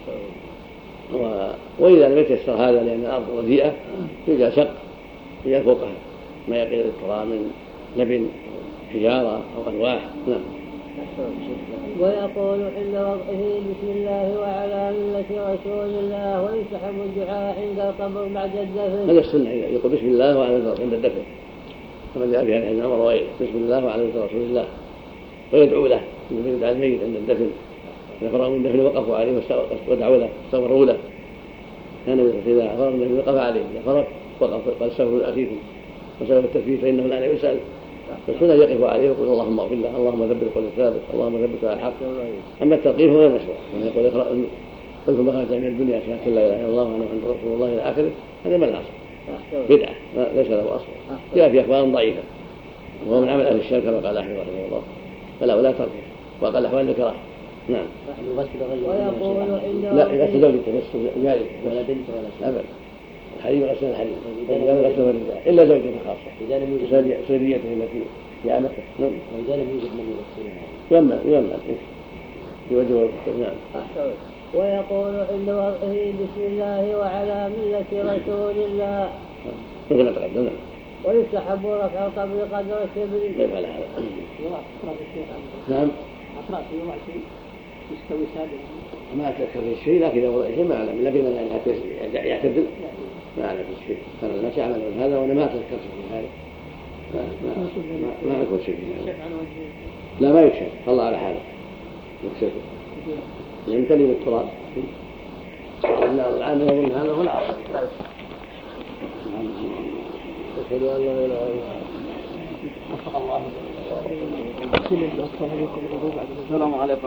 [SPEAKER 1] و... وإذا لم يتيسر هذا لأن الأرض رديئة يجعل شق يجعل فوقها ما يقل التراب من لبن حجارة أو ألواح. نعم.
[SPEAKER 7] ويقول عند وضعه بسم الله وعلى ملة رسول الله، ويسحب الدعاء عند القبر بعد الدفن.
[SPEAKER 1] هذا السنة يقول بسم الله وعلى ملة عند الدفن كما جاء في حديث عمر وغيره، بسم الله وعلى ملة رسول الله، ويدعو له من يدعى الميت عند الدفن، إذا فرغوا من الدفن وقفوا عليه ودعوا له واستغفروا له. كان إذا فرغ من الدفن وقف عليه، إذا فرغ وقف قال استغفروا لأخيكم وسبب التثبيت فإنه لا يسأل، فالسنة يقف عليه ويقول اللهم اغفر له، اللهم ثبت القول الثابت، اللهم ثبت على الحق. أما التلقين هو غير مشروع، يعني يقول اقرأ قلت ما خرجت من الدنيا أشهد لا إله إلا الله وأنا محمد رسول الله إلى آخره، هذا ما له أصل، بدعة ليس له أصل، جاء في أخبار ضعيفة وهو من عمل أهل الشرك كما قال أحمد رحمه الله، فلا ولا تركه، وقال الأحوال الكراهة. نعم. لا إذا تزوجت بس جاري ولا بنت ولا أبدا، الحريم غسل الحريم ولا غسل الرجال إلا زوجته خاصة سريته التي في عمته.
[SPEAKER 6] وإذا لم يوجد من يغسلها
[SPEAKER 1] يمنع يمنع في وجه. نعم.
[SPEAKER 7] ويقول عند وضعه بسم الله وعلى ملة رسول الله
[SPEAKER 1] مثل ما تقدم.
[SPEAKER 7] ويستحب رفع القبر قدر الشبر.
[SPEAKER 1] كيف على هذا؟ نعم.
[SPEAKER 3] أطراف يوم عشرين يستوي سابقا.
[SPEAKER 1] ما أتذكر الشيء، لكن إذا وضع شيء ما أعلم، لكن أنا يعتدل ما أعلم الشيء، كان الناس يعملون هذا وأنا ما أتذكر في هذا، ما ما ما أذكر شيء في هذا. لا ما يكشف، الله على حاله يكشف يمتلئ بالتراب. الآن يظن هذا هو الأصل. أشهد أن لا إله إلا الله.
[SPEAKER 6] السلام عليكم.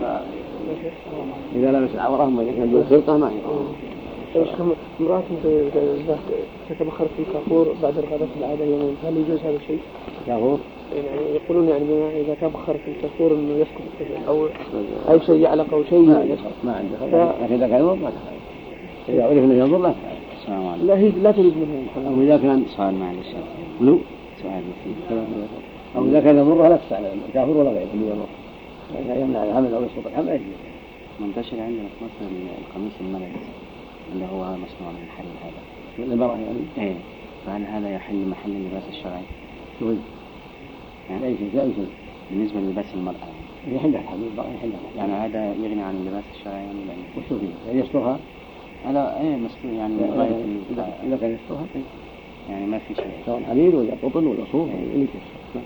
[SPEAKER 1] إذا لمس عورهم ويكون بالخلطة ما هي.
[SPEAKER 3] امرأة تتبخر في الكافور بعد الغداء في العادة يومين، هل يجوز هذا الشيء؟
[SPEAKER 1] كافور؟
[SPEAKER 3] يعني يقولون يعني إذا تبخر في الكافور إنه يسقط أو أي شيء يعلق أو شيء يسقط.
[SPEAKER 1] ما عنده. لكن إذا كان يضر ما تفعل. إذا عرف إنه يضر لا تفعل.
[SPEAKER 6] السلام عليكم.
[SPEAKER 3] لا هي لا تريد منه.
[SPEAKER 1] أو إذا كان
[SPEAKER 6] سؤال معلش.
[SPEAKER 1] ولو
[SPEAKER 6] سؤال فيه.
[SPEAKER 1] أو إذا كان يضرها لا تفعل الكافور ولا غيره اللي يضر. يعني يمنع الحمل أو يسقط الحمل أجل.
[SPEAKER 6] منتشر عندنا في مصر القميص الملبس اللي هو مصنوع من الحرير هذا.
[SPEAKER 1] من المرأة يعني.
[SPEAKER 6] إيه. فهل هذا يحل محل اللباس الشرعي؟
[SPEAKER 1] شوي. يعني أي شيء أي شيء.
[SPEAKER 6] بالنسبة للباس المرأة.
[SPEAKER 1] يحل الحمل يحل.
[SPEAKER 6] يعني هذا يغني عن اللباس الشرعي يعني لا.
[SPEAKER 1] وشو فيه؟ يعني يسترها؟
[SPEAKER 6] هذا إيه مستور يعني غاية.
[SPEAKER 1] إذا كان يسترها.
[SPEAKER 6] يعني ما في شيء.
[SPEAKER 1] سواء حرير ولا قطن ولا صوف اللي يستر.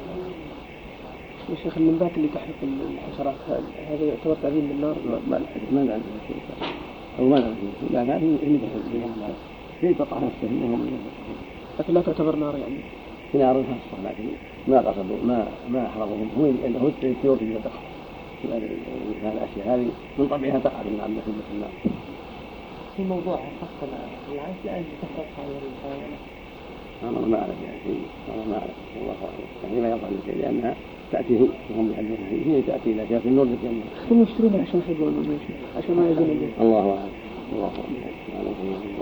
[SPEAKER 3] يا شيخ المنبات اللي تحرق الحشرات هذا يعتبر تعذيب بالنار؟
[SPEAKER 1] ما ما نعرف شيء أو ما نعرف شيء، لا ما اللي بحث في قطع نفسه منهم،
[SPEAKER 3] لكن لا تعتبر نار يعني.
[SPEAKER 1] في نار خاصة لكن ما قصدوا ما ما أحرقهم، هو أنه الطيور في تقع هذه الأشياء هذه من طبيعها تقع من عند في النار.
[SPEAKER 3] في موضوع خاصة العيش لأن تحرق هذه الحيوانات.
[SPEAKER 1] أنا ما أعرف يعني شيء، أنا ما أعرف والله يعني ما يقع شيء لأنها تأتيه وهم يحدثون فيه، هي تأتي إلى شيء في النور للجنة.
[SPEAKER 3] هم يشترونها عشان يحبون المنشأ عشان ما يزول البيت.
[SPEAKER 1] الله أعلم. الله أعلم.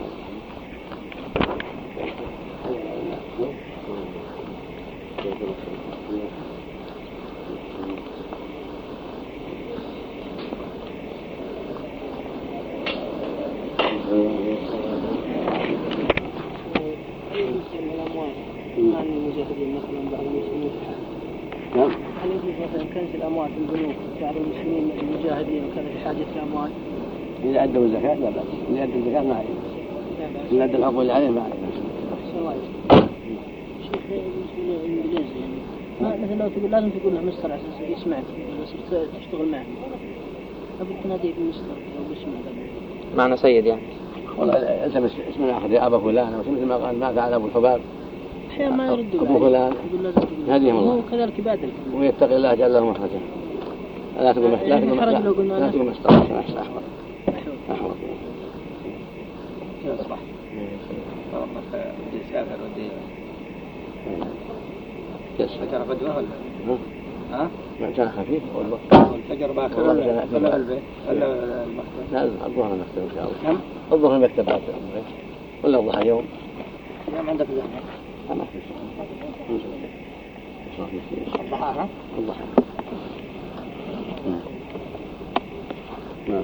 [SPEAKER 3] عن المجاهدين مثلا بعض المسلمين في حاجة.
[SPEAKER 1] نعم.
[SPEAKER 3] هل يجوز مثلا كنز الأموال في البنوك بعض المسلمين المجاهدين وكان في حاجة الأموال؟
[SPEAKER 1] إذا أدوا الزكاة لا بأس، إذا أدوا الزكاة ما عليه، إذا أدوا الحقوق اللي عليه ما عليه.
[SPEAKER 3] شيخ بالنسبة للإنجليز يعني ما مثلا لو تقول لازم تقول له مستر على أساس يسمعك بس تشتغل معه، أبي تناديه بمستر أو باسمه.
[SPEAKER 5] معنى سيد يعني.
[SPEAKER 1] والله أنت بس اسمنا أخذ أبا فلان أو مثل ما قال ما فعل أبو الحباب.
[SPEAKER 3] أحيانا ما يردوا.
[SPEAKER 1] أبو فلان. هذه
[SPEAKER 3] هو كذلك يبادل.
[SPEAKER 1] ويتقي الله جل له مخرجا. لا تقول لا تقول لا لا تقول مستر عشان أحوط. أحوط.
[SPEAKER 6] أصبح. والله بدي سافر ودي. الفجر بدوه ولا؟ ها؟
[SPEAKER 1] ما كان خفيف والله.
[SPEAKER 6] الفجر باكر ولا ولا البيت ولا المكتب؟
[SPEAKER 1] لا الظهر المكتب إن شاء الله.
[SPEAKER 6] كم؟
[SPEAKER 1] الظهر المكتب باكر ولا الضحى يوم؟
[SPEAKER 6] يوم عندك زحمة.
[SPEAKER 1] ما في شيء.
[SPEAKER 6] الضحى ها؟
[SPEAKER 1] الضحى. نعم.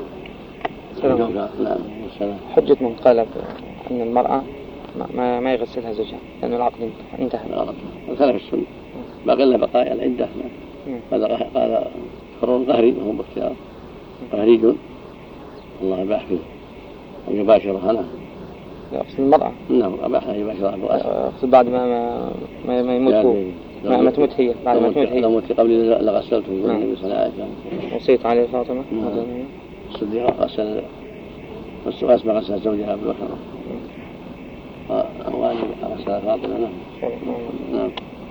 [SPEAKER 5] نعم. حجة من قال أن المرأة ما ما يغسلها زوجها لأنه العقد انتهى.
[SPEAKER 1] غلط. خلف السنة. باقي لنا بقايا العدة. قال قال حر قهري وهو باختيار قهري الله أباح فيه أن يباشرها. نعم.
[SPEAKER 5] يقصد المرأة.
[SPEAKER 1] نعم أباح أن يباشرها.
[SPEAKER 5] يقصد بعد ما ما ما يموت هو. ما ما تموت هي. بعد ما تموت هي.
[SPEAKER 1] لو مت قبل لغسلته النبي صلى الله عليه وسلم.
[SPEAKER 5] وصيت عليه فاطمة.
[SPEAKER 1] الصديق غسل والسؤال ما غسل زوجها أبو بكر. وأواني غسل فاطمة. نعم.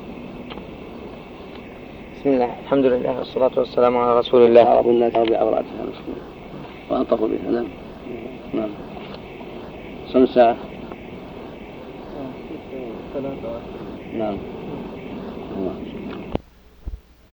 [SPEAKER 5] بسم الله الحمد لله والصلاة والسلام على رسول الله.
[SPEAKER 1] عرب الناس بعوراتها وأنطقوا بها. نعم. نعم. صم ساعة. نعم.